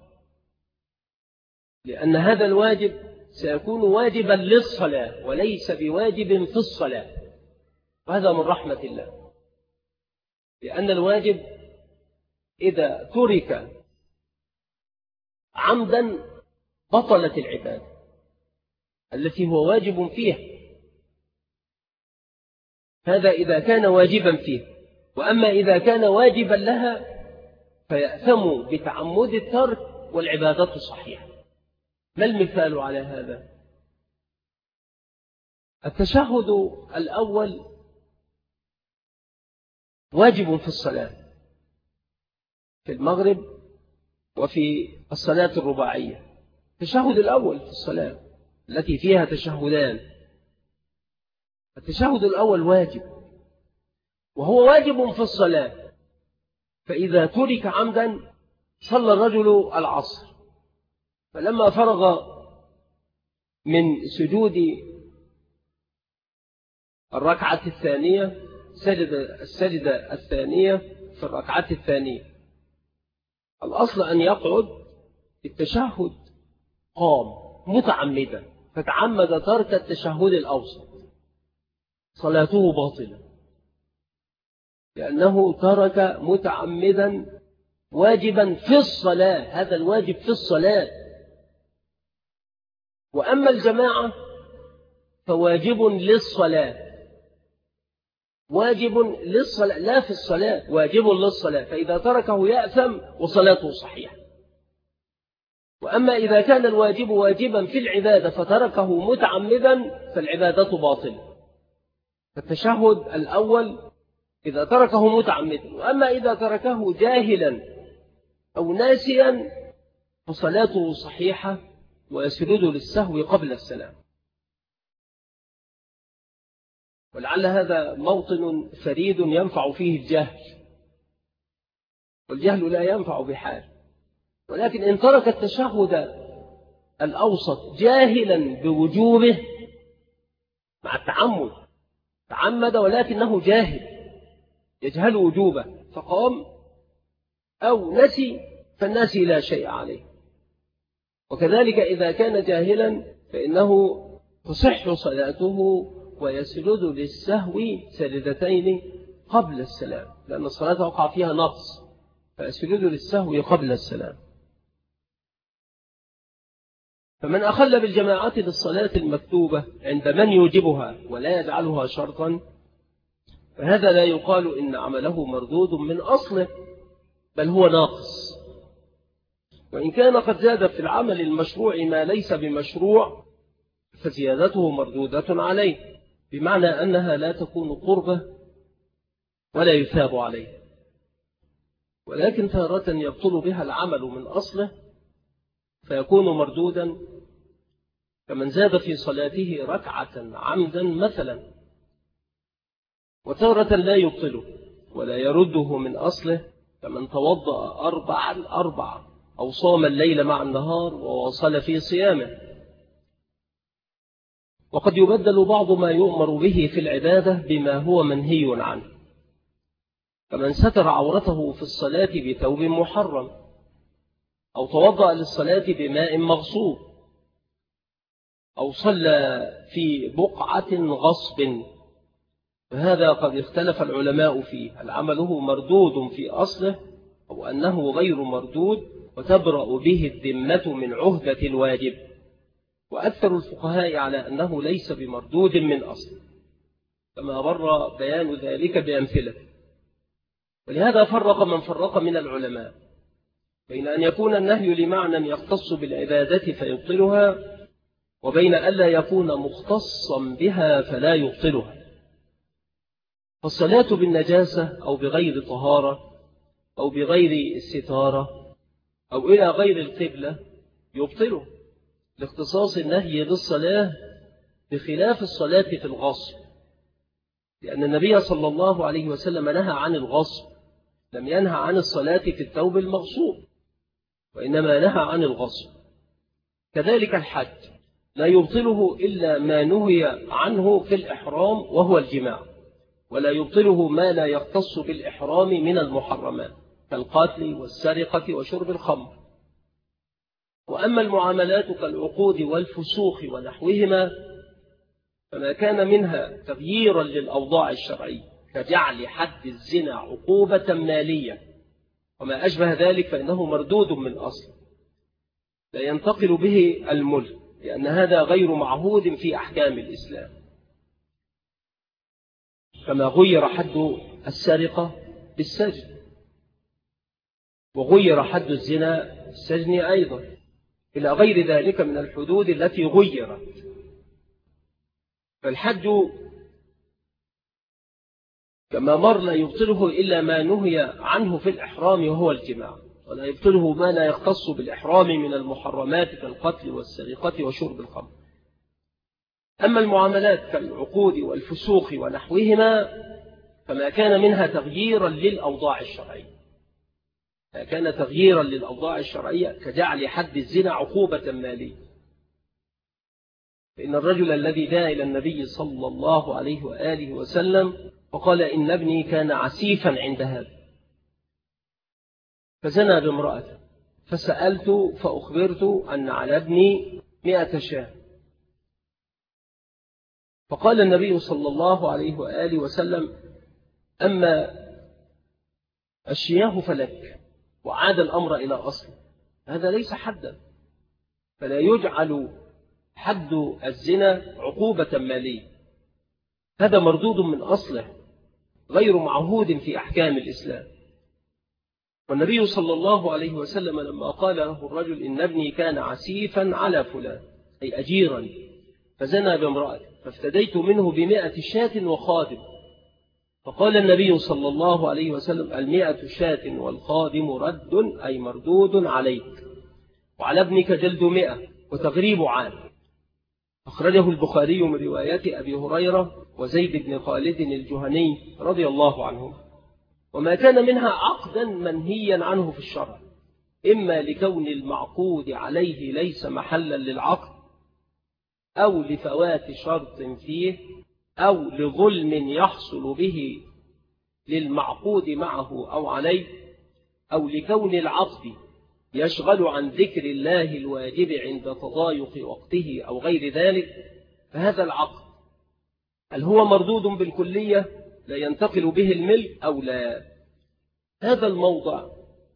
لأن هذا الواجب سيكون واجبا للصلاة وليس بواجب في الصلاة، وهذا من رحمة الله، لأن الواجب إذا ترك عمدا بطلت العبادة التي هو واجب فيها، هذا إذا كان واجبا فيه. وأما إذا كان واجبا لها فيأثم بتعمد الترك والعبادة صحيحة. ما المثال على هذا؟ التشهد الأول واجب في الصلاة في المغرب وفي الصلاة الرباعية. التشهد الأول في الصلاة التي فيها تشهدان، التشهد الأول واجب، وهو واجب في الصلاة. فإذا ترك عمدا صلى الرجل العصر، فلما فرغ من سجود الركعة الثانية سجد السجدة الثانية في الركعة الثانية. الأصل أن يقعد التشهد، قام متعمدا فتعمد ترك التشهد الأوسط، صلاته باطلة، لأنه ترك متعمدا واجبا في الصلاة، هذا الواجب في الصلاة. وأما الجماعة فواجب للصلاة، واجب للصلاة لا في الصلاة، واجب للصلاة، فإذا تركه يأثم وصلاته صحيحة. وأما إذا كان الواجب واجبا في العبادة فتركه متعمدا فالعبادة باطلة. فالتشهد الأول إذا تركه متعمدا، وأما إذا تركه جاهلا أو ناسيا فصلاته صحيحة ويسجد للسهو قبل السلام. ولعل هذا موطن فريد ينفع فيه الجهل، والجهل لا ينفع بحال. ولكن إن ترك التشهد الأوسط جاهلا بوجوبه مع التعمد، تعمد ولكنه جاهل يجهل وجوبه فقام أو نسي، فالناسي لا شيء عليه. وكذلك إذا كان جاهلا فإنه تصح صلاته ويسجد للسهو سجدتين قبل السلام، لأن الصلاة وقع فيها نقص، فيسجد للسهو قبل السلام. فمن أخل بالجماعة للصلاة المكتوبة عند من يوجبها ولا يجعلها شرطا، فهذا لا يقال إن عمله مردود من أصله، بل هو ناقص. وإن كان قد زاد في العمل المشروع ما ليس بمشروع فزيادته مردودة عليه، بمعنى أنها لا تكون قربة ولا يثاب عليه، ولكن تارة يبطل بها العمل من أصله فيكون مردودا، كمن زاد في صلاته ركعة عمدا مثلا، وتارة لا يبطله ولا يرده من أصله، كمن توضأ أربعا أو صام الليل مع النهار وواصل في صيامه. وقد يبدل بعض ما يؤمر به في العبادة بما هو منهي عنه، كمن ستر عورته في الصلاة بثوب محرم، أو توضأ للصلاة بماء مغصوب، أو صلى في بقعة غصب، فهذا قد اختلف العلماء فيه، هل عمله مردود في أصله أو أنه غير مردود وتبرأ به الذمة من عهدة الواجب. وأكثر الفقهاء على أنه ليس بمردود من أصله، كما مر بيان ذلك بأمثلة. ولهذا فرق من فرق من العلماء بين أن يكون النهي لمعنى يختص بالعبادة فيبطلها، وبين ألا يكون مختصا بها فلا يبطلها. فالصلاة بالنجاسة أو بغير طهارة أو بغير الستارة أو إلى غير القبلة يبطله، لاختصاص النهي بالصلاة بخلاف الصلاة في الغصب، لأن النبي صلى الله عليه وسلم نهى عن الغصب، لم ينهى عن الصلاة في الثوب المغصوب، وإنما نهى عن الغصب. كذلك الحج لا يبطله إلا ما نهي عنه في الإحرام وهو الجماع، ولا يبطله ما لا يختص بالإحرام من المحرمات كالقتل والسرقة وشرب الخمر. وأما المعاملات كالعقود والفسوق ونحوهما فما كان منها تغييرا للأوضاع الشرعية كجعل حد الزنا عقوبة مالية وما أشبه ذلك فإنه مردود من أصل، لا ينتقل به الملك، لأن هذا غير معهود في أحكام الإسلام. كما غير حد السرقة بالسجن، وغير حد الزنا بالسجن أيضا، إلى غير ذلك من الحدود التي غيرت. فالحج كما مر لا يبطله إلا ما نهي عنه في الإحرام وهو الجماع، ولا يبطله ما لا يختص بالإحرام من المحرمات كالقتل والسرقة وشرب الخمر. أما المعاملات كالعقود والفسوق ونحوهما فما كان منها تغييرا للأوضاع الشرعية، كان تغييرا للأوضاع الشرعية كجعل حد الزنا عقوبة مالية. فإن الرجل الذي جاء إلى النبي صلى الله عليه وآله وسلم وقال إن ابني كان عسيفا عند هذا فزنى بامرأته، فسألت فأخبرت أن على ابني 100 شاة، فقال النبي صلى الله عليه وآله وسلم أما الشياه فلك، وعاد الأمر إلى أصله. هذا ليس حدا، فلا يجعل حد الزنا عقوبة مالية، هذا مردود من أصله غير معهود في أحكام الإسلام. والنبي صلى الله عليه وسلم لما قال له الرجل إن ابني كان عسيفا على فلان أي أجيرا فزنى بامرأته فافتديت منه ب100 شاة وخادم، فقال النبي صلى الله عليه وسلم 100 شاة والخادم رد أي مردود عليك، وعلى ابنك جلد 100 وتغريب عام. أخرجه البخاري من رواية أبي هريرة وزيد بن خالد الجهني رضي الله عنهم. وما كان منها عقدا منهيا عنه في الشرع، إما لكون المعقود عليه ليس محلا للعقد، أو لفوات شرط فيه، أو لظلم يحصل به للمعقود معه أو عليه، أو لكون العقد يشغل عن ذكر الله الواجب عند تضايق وقته أو غير ذلك، فهذا العقد هل هو مردود بالكلية لا ينتقل به الملك أو لا؟ هذا الموضع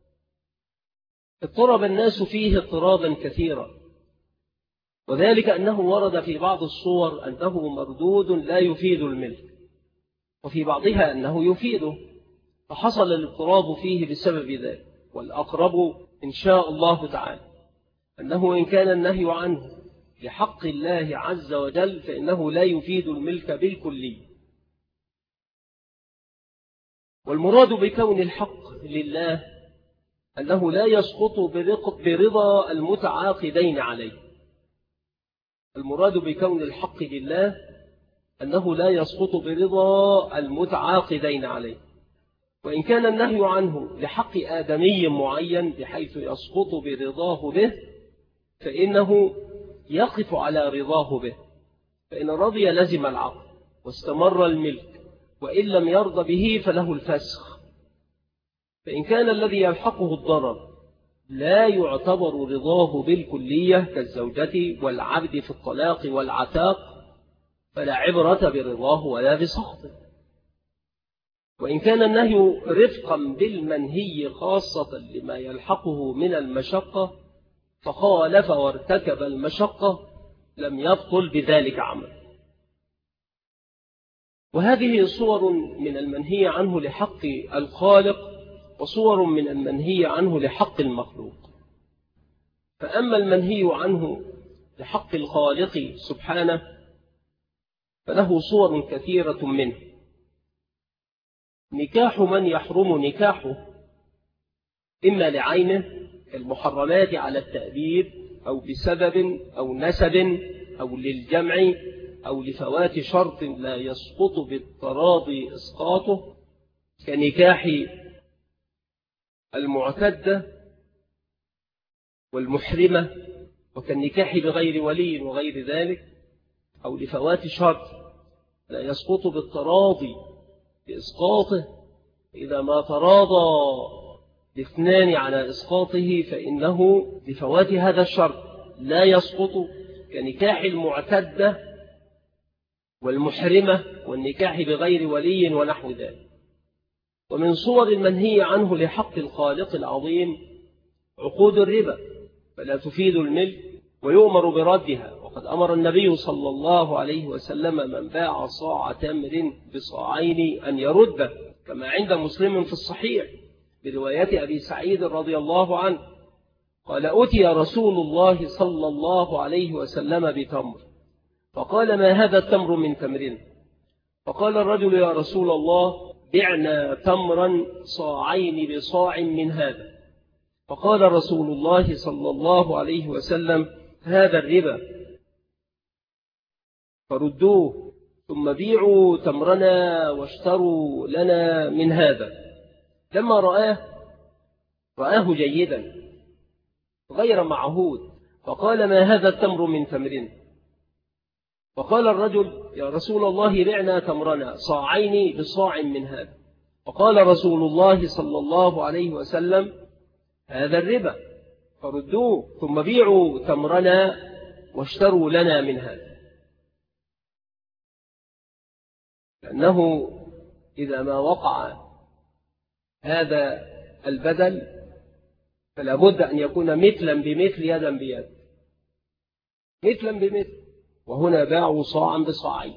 اضطرب الناس فيه اضطرابا كثيرا، وذلك أنه ورد في بعض الصور أنه مردود لا يفيد الملك، وفي بعضها أنه يفيده، فحصل الاضطراب فيه بسبب ذلك. والأقرب إن شاء الله تعالى أنه إن كان النهي عنه لحق الله عز وجل فإنه لا يفيد الملك بالكلي. والمراد بكون الحق لله أنه لا يسقط برضا المتعاقدين عليه. المراد بكون الحق لله أنه لا يسقط برضا المتعاقدين عليه. وإن كان النهي عنه لحق آدمي معين بحيث يسقط برضاه به فإنه يقف على رضاه به، فإن رضي لزم العقد واستمر الملك، وإن لم يرضى به فله الفسخ. فإن كان الذي يلحقه الضرر لا يعتبر رضاه بالكلية كالزوجة والعبد في الطلاق والعتاق فلا عبرة برضاه ولا بسخطه. وإن كان النهي رفقا بالمنهي خاصة لما يلحقه من المشقة فخالف وارتكب المشقة لم يبطل بذلك عمل. وهذه صور من المنهي عنه لحق الخالق وصور من المنهي عنه لحق المخلوق. فأما المنهي عنه لحق الخالق سبحانه فله صور كثيرة منه. نكاح من يحرم نكاحه إما لعينه كالمحرمات على التأبيد أو بسبب أو نسب أو للجمع أو لفوات شرط لا يسقط بالتراضي إسقاطه كنكاح المعتدة والمحرمة وكالنكاح بغير ولي وغير ذلك، أو لفوات شرط لا يسقط بالتراضي بإسقاطه. إذا ما تراضى الاثنان على إسقاطه فإنه لفوات هذا الشرط لا يسقط كنكاح المعتدة والمحرمة والنكاح بغير ولي ونحو ذلك. ومن صور المنهي عنه لحق الخالق العظيم عقود الربا فلا تفيد الملك ويؤمر بردها. وقد أمر النبي صلى الله عليه وسلم من باع صاع تمر بصاعين أن يرده، كما عند مسلم في الصحيح برواية أبي سعيد رضي الله عنه قال: أتي رسول الله صلى الله عليه وسلم بتمر فقال: ما هذا التمر من تمر؟ فقال الرجل: يا رسول الله بعنا تمرا صاعين بصاع من هذا. فقال رسول الله صلى الله عليه وسلم: هذا الربا، فردوه ثم بيعوا تمرنا واشتروا لنا من هذا. لما رآه جيدا غير معهود فقال: ما هذا التمر من تمر؟ فقال الرجل: يا رسول الله بعنا تمرنا صاعين بصاع من هذا. فقال رسول الله صلى الله عليه وسلم: هذا الربا، فردوه ثم بيعوا تمرنا واشتروا لنا من هذا. لأنه إذا ما وقع هذا البدل فلا بد أن يكون مثلا بمثل يدا بيد، مثلا بمثل، وهنا باعوا صاعا بصاعين.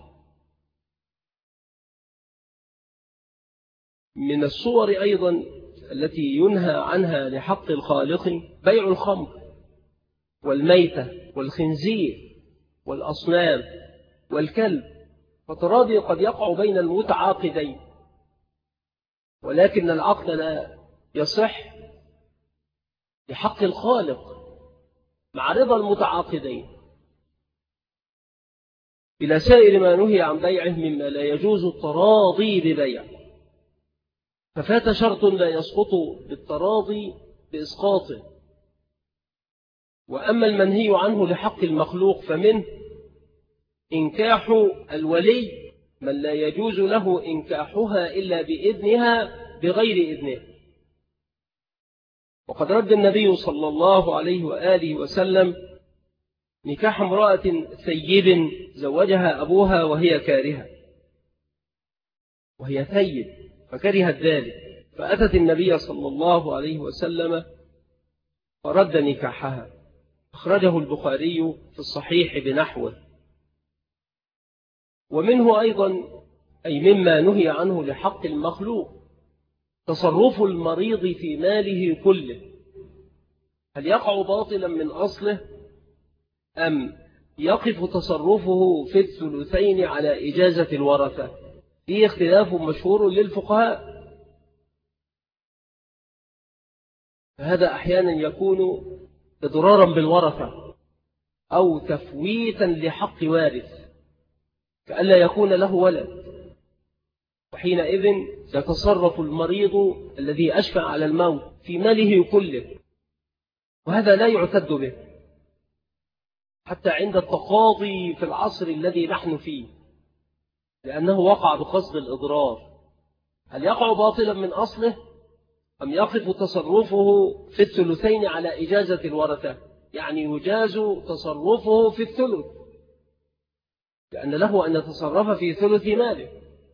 من الصور أيضا التي ينهى عنها لحق الخالق بيع الخمر والميتة والخنزير والأصنام والكلب. فالتراضي قد يقع بين المتعاقدين ولكن العقد لا يصح لحق الخالق مع رضا المتعاقدين إلى سائر ما نهي عن بيعه مما لا يجوز التراضي ببيع، ففات شرط لا يسقط بالتراضي بإسقاطه. وأما المنهي عنه لحق المخلوق فمنه إنكاح الولي من لا يجوز له إنكاحها إلا بإذنها بغير إذنه. وقد رد النبي صلى الله عليه وآله وسلم نكاح امرأة ثيب زوجها أبوها وهي كارهة، وهي ثيب فكرهت ذلك، فأتت النبي صلى الله عليه وسلم فرد نكاحها. أخرجه البخاري في الصحيح بنحوه. ومنه أيضا أي مما نهي عنه لحق المخلوق تصرف المريض في ماله كله هل يقع باطلا من أصله أم يقف تصرفه في الثلثين على إجازة الورثة؟ فيه اختلاف مشهور للفقهاء، فهذا أحيانا يكون إضرارا بالورثة أو تفويتا لحق وارث كألا يكون له ولد، وحينئذ يتصرف المريض الذي أشفع على الموت في ماله كله، وهذا لا يعتد به حتى عند التقاضي في العصر الذي نحن فيه، لأنه وقع بقصد الإضرار. هل يقع باطلا من أصله أم يقف تصرفه في الثلثين على إجازة الورثة؟ يعني يجاز تصرفه في الثلث، لأن له أن يتصرف في ثلث ماله،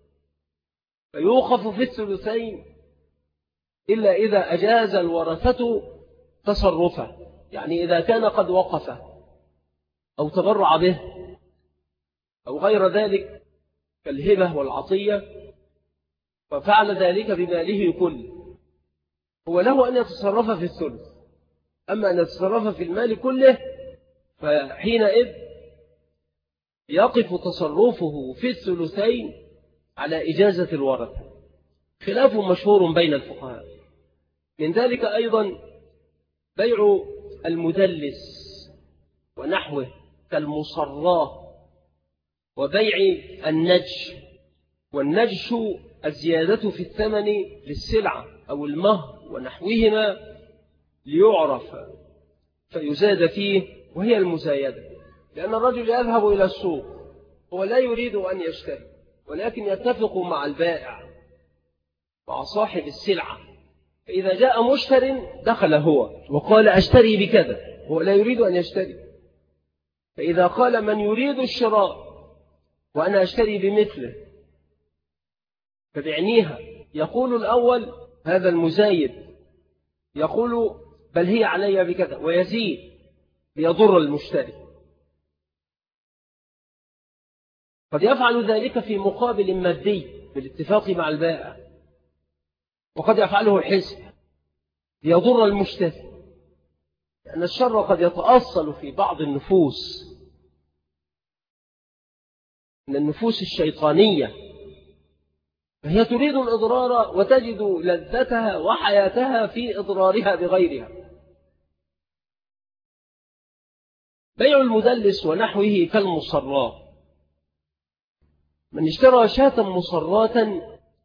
فيوقف في الثلثين إلا إذا أجاز الورثة تصرفه، يعني إذا كان قد وقف أو تبرع به أو غير ذلك كالهبة والعطية، ففعل ذلك بماله كله، هو له أن يتصرف في الثلث. أما أن يتصرف في المال كله فحينئذ يقف تصرفه في الثلثين على إجازة الورثة. خلاف مشهور بين الفقهاء. من ذلك أيضا بيع المدلس ونحوه كالمصراه، وبيع النجش، والنجش الزيادة في الثمن للسلعة أو المهر ونحوهما ليعرف فيزاد فيه، وهي المزايدة، لأن الرجل يذهب إلى السوق هو لا يريد أن يشتري، ولكن يتفق مع البائع مع صاحب السلعة، فإذا جاء مشتر دخل هو وقال أشتري بكذا، هو لا يريد أن يشتري، فإذا قال من يريد الشراء وأنا أشتري بمثله فبعنيها، يقول الأول هذا المزايد يقول بل هي علي بكذا ويزيد ليضر المشتري. قد يفعل ذلك في مقابل مادي بالاتفاق مع البائع، وقد يفعله الحزب ليضر المشتري، لأن الشر قد يتأصل في بعض النفوس من النفوس الشيطانية، فهي تريد الإضرار وتجد لذتها وحياتها في إضرارها بغيرها. بيع المدلس ونحوه كالمصراه، من اشترى شاة مصراة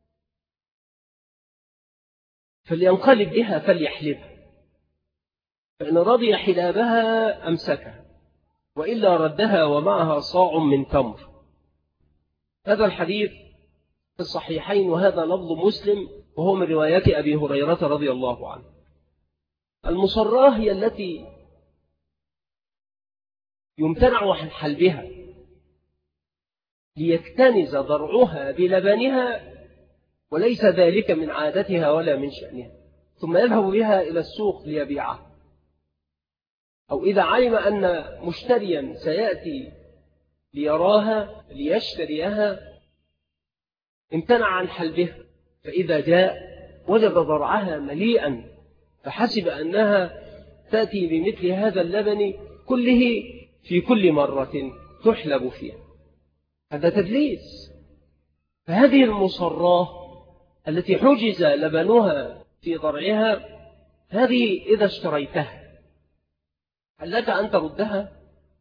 فلينقلب بها فليحلبها، فإن رضي حلابها أمسكها وإلا ردها ومعها صاع من تمر. هذا الحديث في الصحيحين، وهذا لفظ مسلم وهو من رواية أبي هريرة رضي الله عنه. المصراه هي التي يمتنع عن حلبها ليكتنز ضرعها بلبنها، وليس ذلك من عادتها ولا من شأنها، ثم يذهب بها إلى السوق ليبيعها، أو إذا علم أن مشتريا سيأتي ليراها ليشتريها امتنع عن حلبها، فإذا جاء وجد ضرعها مليئا فحسب أنها تأتي بمثل هذا اللبن كله في كل مرة تحلب فيها، هذا تدليس. فهذه المصراه التي حجز لبنها في ضرعها، هذه إذا اشتريتها هل لك أن تردها؟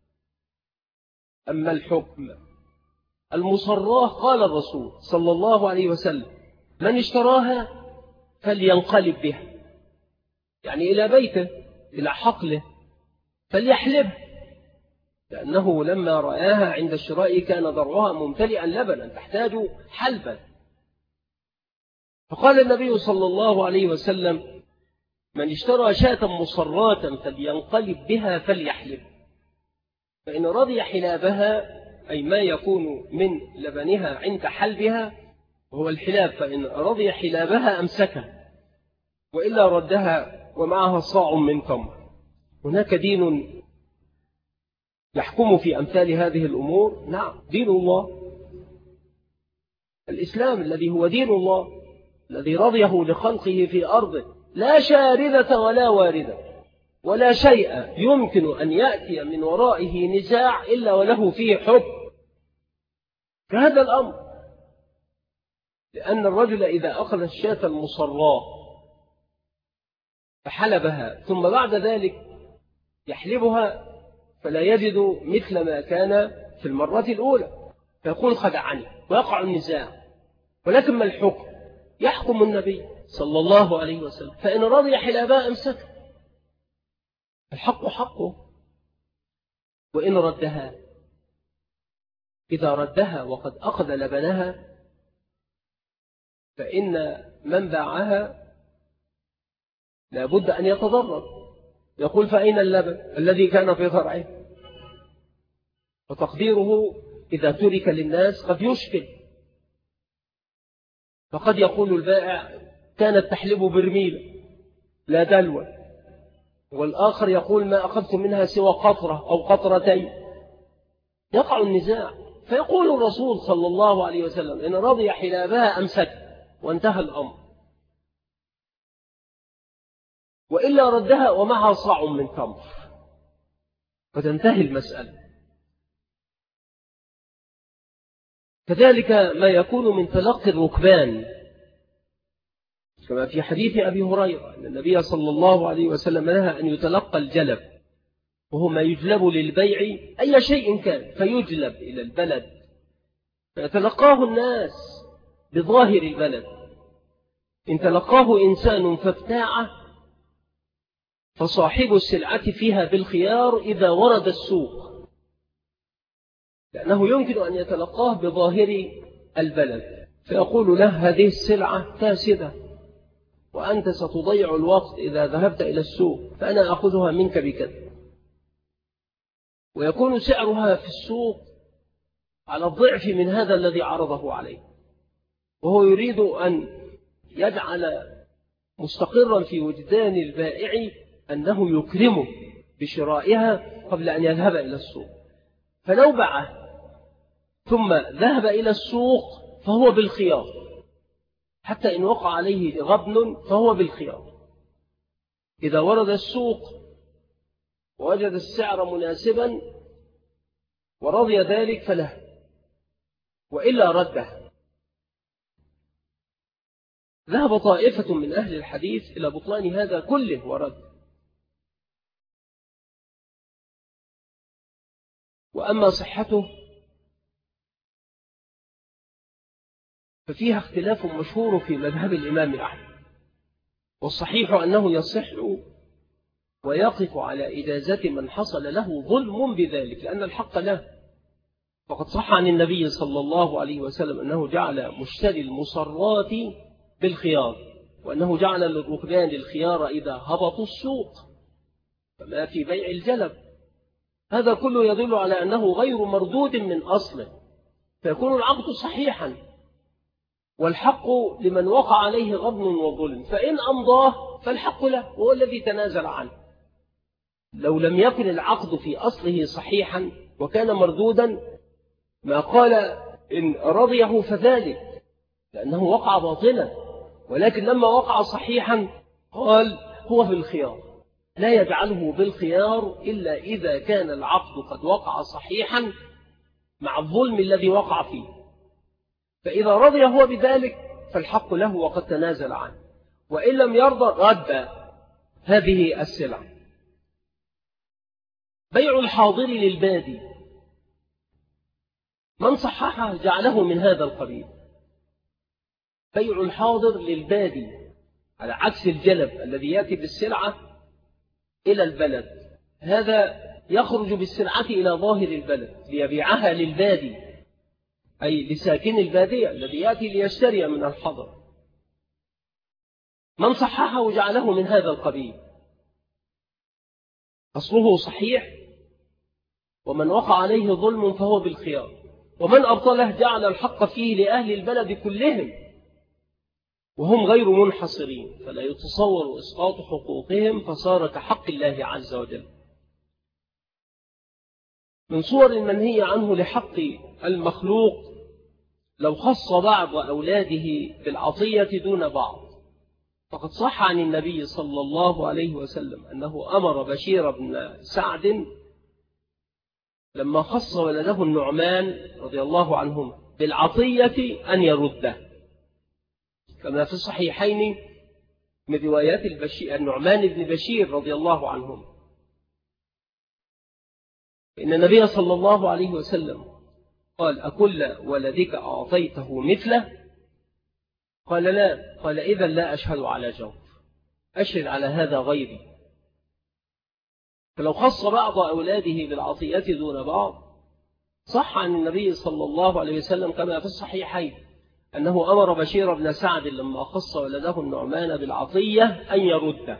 أما الحكم المصراه قال الرسول صلى الله عليه وسلم من اشتراها فلينقلب بها، يعني إلى بيته إلى حقله فليحلبها، لأنه لما رآها عند الشراء كان ضرعها ممتلئا لبنا تحتاج حلبا، فقال النبي صلى الله عليه وسلم من اشترى شاة مصراة فلينقلب بها فليحلب، فإن رضي حلابها أي ما يكون من لبنها عند حلبها وهو الحلاب، فإن رضي حلابها أمسكها وإلا ردها ومعها صاع من تمر. هناك دين يحكم في أمثال هذه الأمور، نعم دين الله الإسلام الذي هو دين الله الذي رضيه لخلقه في أرضه، لا شاردة ولا واردة، ولا شيء يمكن أن يأتي من ورائه نزاع إلا وله فيه حكم كهذا الأمر. لأن الرجل إذا أخذ الشاة المصراة فحلبها ثم بعد ذلك يحلبها فلا يجد مثل ما كان في المرة الأولى فيقول خدعني ويقع النزاع. ولكن ما الحكم؟ يحكم النبي صلى الله عليه وسلم، فإن رضي حلابها أمسكه، الحق حقه. وإن ردها، إذا ردها وقد أخذ لبنها فإن من باعها لابد أن يتضرر، يقول فأين اللبن الذي كان في ضرعه؟ وتقديره إذا ترك للناس قد يشكل، فقد يقول البائع كانت تحلب برميل لا دلوى، والآخر يقول ما أخذت منها سوى قطرة أو قطرتين، يقع النزاع. فيقول الرسول صلى الله عليه وسلم إن رضي حلابها أمسك وانتهى الأمر، وإلا ردها ومعها صاع من تمر فتنتهي المسألة. كذلك ما يكون من تلقي الركبان، كما في حديث أبي هريرة أن النبي صلى الله عليه وسلم نهى أن يتلقى الجلب، وهو ما يجلب للبيع أي شيء كان، فيجلب إلى البلد فيتلقاه الناس بظاهر البلد. إن تلقاه إنسان فابتاعه فصاحب السلعة فيها بالخيار إذا ورد السوق، لأنه يمكن أن يتلقاه بظاهر البلد فيقول له هذه السلعة فاسدة وأنت ستضيع الوقت إذا ذهبت إلى السوق، فأنا أخذها منك بكذا، ويكون سعرها في السوق على الضعف من هذا الذي عرضه عليه، وهو يريد أن يجعل مستقرا في وجدان البائع أنه يكرمه بشرائها قبل أن يذهب إلى السوق. فلو باعه ثم ذهب إلى السوق فهو بالخيار، حتى إن وقع عليه غبن فهو بالخيار. إذا ورد السوق ووجد السعر مناسبا ورضي ذلك فله، وإلا رده. ذهب طائفة من أهل الحديث إلى بطلان هذا كله ورد. وأما صحته ففيها اختلاف مشهور في مذهب الإمام أحمد، والصحيح أنه يصح ويقف على إجازة من حصل له ظلم بذلك، لأن الحق له. فقد صح عن النبي صلى الله عليه وسلم أنه جعل مشتري المصرات بالخيار، وأنه جعل للركبان الخيار إذا هبطوا السوق، فما في بيع الجلب. هذا كله يدل على أنه غير مردود من أصله، فيكون العقد صحيحا، والحق لمن وقع عليه غبن وظلم، فإن أمضاه فالحق له وهو الذي تنازل عنه. لو لم يكن العقد في أصله صحيحا وكان مردودا ما قال إن رضيه فذلك، لأنه وقع باطلا، ولكن لما وقع صحيحا قال هو بالخيار، لا يجعله بالخيار إلا إذا كان العقد قد وقع صحيحا مع الظلم الذي وقع فيه. فإذا رضي هو بذلك فالحق له وقد تنازل عنه، وإن لم يرضى رد هذه السلع. بيع الحاضر للبادي، من صححه جعله من هذا القبيل. بيع الحاضر للبادي على عكس الجلب الذي يأتي بالسلعة إلى البلد، هذا يخرج بالسلعة إلى ظاهر البلد ليبيعها للبادي، أي لساكن البادية الذي يأتي ليشتري من الحضر. من صححه جعله من هذا القبيل، أصله صحيح، ومن وقع عليه ظلم فهو بالخيار، ومن أبطله جعل الحق فيه لأهل البلد كلهم وهم غير منحصرين، فلا يتصور إسقاط حقوقهم فصار كحق الله عز وجل. من صور المنهي عنه لحق المخلوق لو خص بعض أولاده بالعطية دون بعض، فقد صح عن النبي صلى الله عليه وسلم أنه أمر بشير بن سعد لما خص ولده النعمان رضي الله عنهما بالعطية أن يرده، كما في الصحيحين من روايات النعمان بن بشير رضي الله عنهما إن النبي صلى الله عليه وسلم قال: أكل ولدك أعطيته مثله؟ قال: لا. قال: إذا لا أشهد على جور، أشهد على هذا غيري. فلو خص بعض أولاده بالعطية دون بعض، صح عن النبي صلى الله عليه وسلم كما في الصحيحين أنه أمر بشير بن سعد لما خص ولده النعمان بالعطية أن يرده،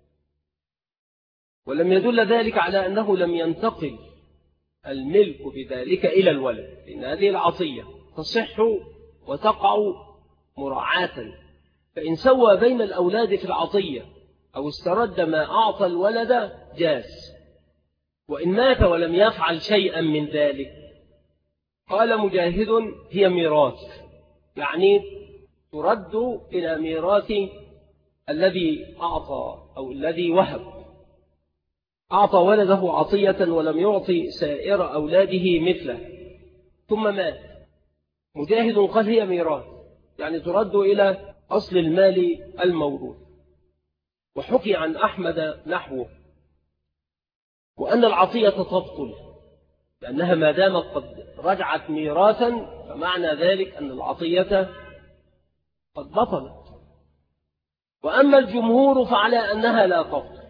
ولم يدل ذلك على أنه لم ينتقل الملك بذلك إلى الولد، لأن هذه العطية تصح وتقع مراعاة، فإن سوى بين الأولاد في العطية أو استرد ما أعطى الولد جاز. وإن مات ولم يفعل شيئا من ذلك، قال مجاهد: هي ميراث، يعني ترد إلى ميراث الذي أعطى أو الذي وهب، أعطى ولده عطية ولم يعطي سائر أولاده مثله ثم مات. مجاهد قال: هي ميراث، يعني ترد إلى أصل المال الموروث. وحكي عن أحمد نحوه، وأن العطية تبطل، لأنها ما دامت قد رجعت ميراثا فمعنى ذلك أن العطية قد بطلت. وأما الجمهور فعلى أنها لا تبطل،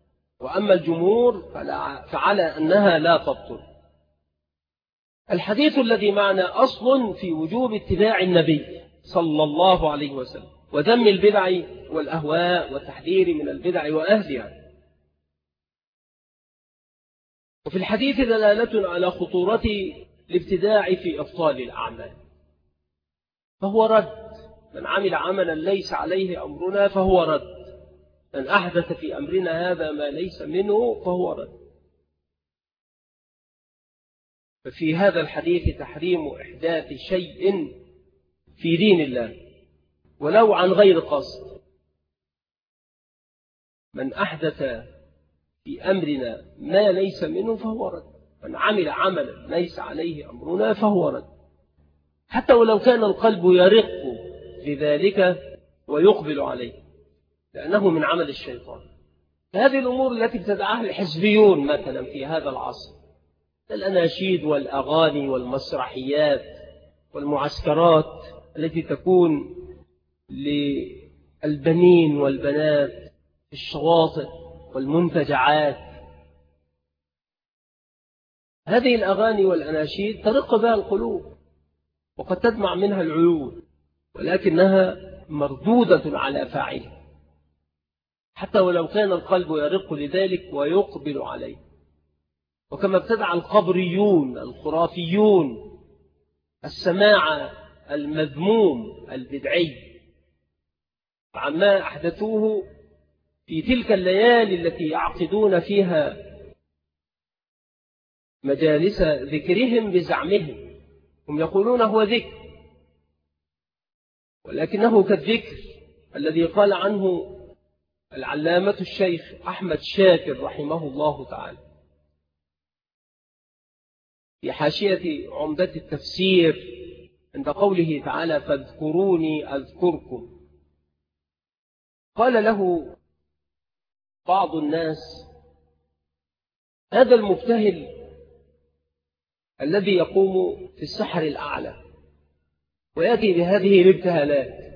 فعلى أنها لا تبطل. الحديث الذي معنا أصل في وجوب اتباع النبي صلى الله عليه وسلم وذم البدع والأهواء والتحذير من البدع وأهلها. وفي الحديث دلالة على خطورة الابتداع في إبطال الأعمال، فهو رد. من عمل عملا ليس عليه أمرنا فهو رد، من أحدث في أمرنا هذا ما ليس منه فهو رد. ففي هذا الحديث تحريم إحداث شيء في دين الله ولو عن غير قصد. من أحدث في أمرنا ما ليس منه فهو رد، من عمل عملا ليس عليه أمرنا فهو رد، حتى ولو كان القلب يرق لذلك ويقبل عليه، لأنه من عمل الشيطان. هذه الأمور التي ابتدعها الحزبيون مثلا في هذا العصر، الأناشيد والأغاني والمسرحيات والمعسكرات التي تكون للبنين والبنات في الشواطئ والمنتجعات، هذه الأغاني والأناشيد ترق بها القلوب وقد تدمع منها العيون، ولكنها مردودة على فاعله حتى ولو كان القلب يرق لذلك ويقبل عليه. وكما ابتدع القبريون الخرافيون السماع المذموم البدعي عما أحدثوه في تلك الليالي التي يعقدون فيها مجالس ذكرهم بزعمهم، هم يقولون هو ذكر، ولكنه كالذكر الذي قال عنه العلامة الشيخ أحمد شاكر رحمه الله تعالى في حاشية عمدة التفسير عند قوله تعالى: فاذكروني أذكركم. قال له بعض الناس: هذا المبتهل الذي يقوم في السحر الأعلى ويأتي بهذه الابتهالات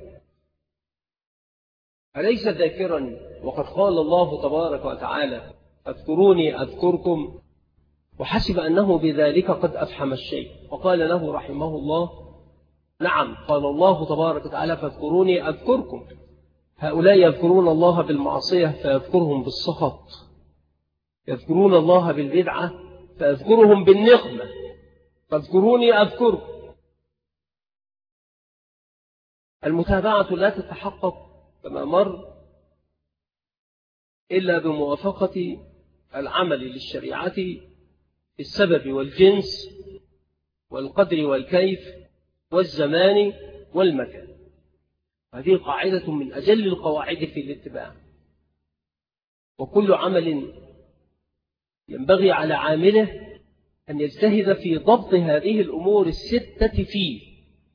أليس ذاكرا؟ وقد قال الله تبارك وتعالى: فاذكروني أذكركم، وحسب أنه بذلك قد أفحم الشيء، وقال له رحمه الله: نعم، قال الله تبارك وتعالى: فاذكروني أذكركم. هؤلاء يذكرون الله بالمعصية فيذكرهم بالسخط، يذكرون الله بالبدعة فيذكرهم بالنقمة، فاذكروني أذكركم. المتابعة لا تتحقق كما مر إلا بموافقة العمل للشريعة في السبب والجنس والقدر والكيف والزمان والمكان. هذه قاعدة من أجل القواعد في الاتباع. وكل عمل ينبغي على عامله أن يجتهد في ضبط هذه الأمور الستة فيه.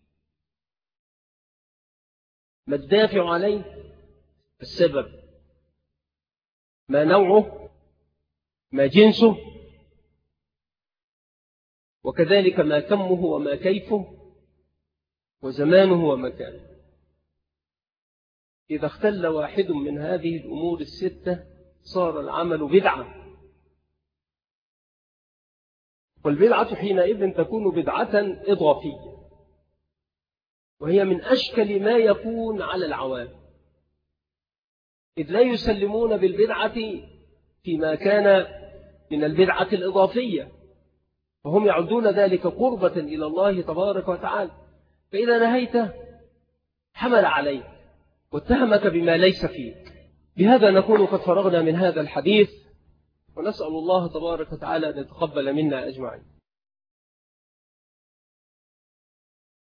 ما الدافع عليه؟ السبب. ما نوعه؟ ما جنسه؟ وكذلك ما كمه وما كيفه وزمانه ومكانه. إذا اختل واحد من هذه الأمور الستة صار العمل بدعة. والبدعة حينئذ تكون بدعة إضافية، وهي من أشكل ما يكون على العوام، إذ لا يسلمون بالبدعة فيما كان من البدعة الإضافية، وهم يعدون ذلك قربة إلى الله تبارك وتعالى. فإذا نهيته حمل عليك واتهمك بما ليس فيك. بهذا نكون قد فرغنا من هذا الحديث، ونسأل الله تبارك وتعالى أن يتقبل منا أجمعين.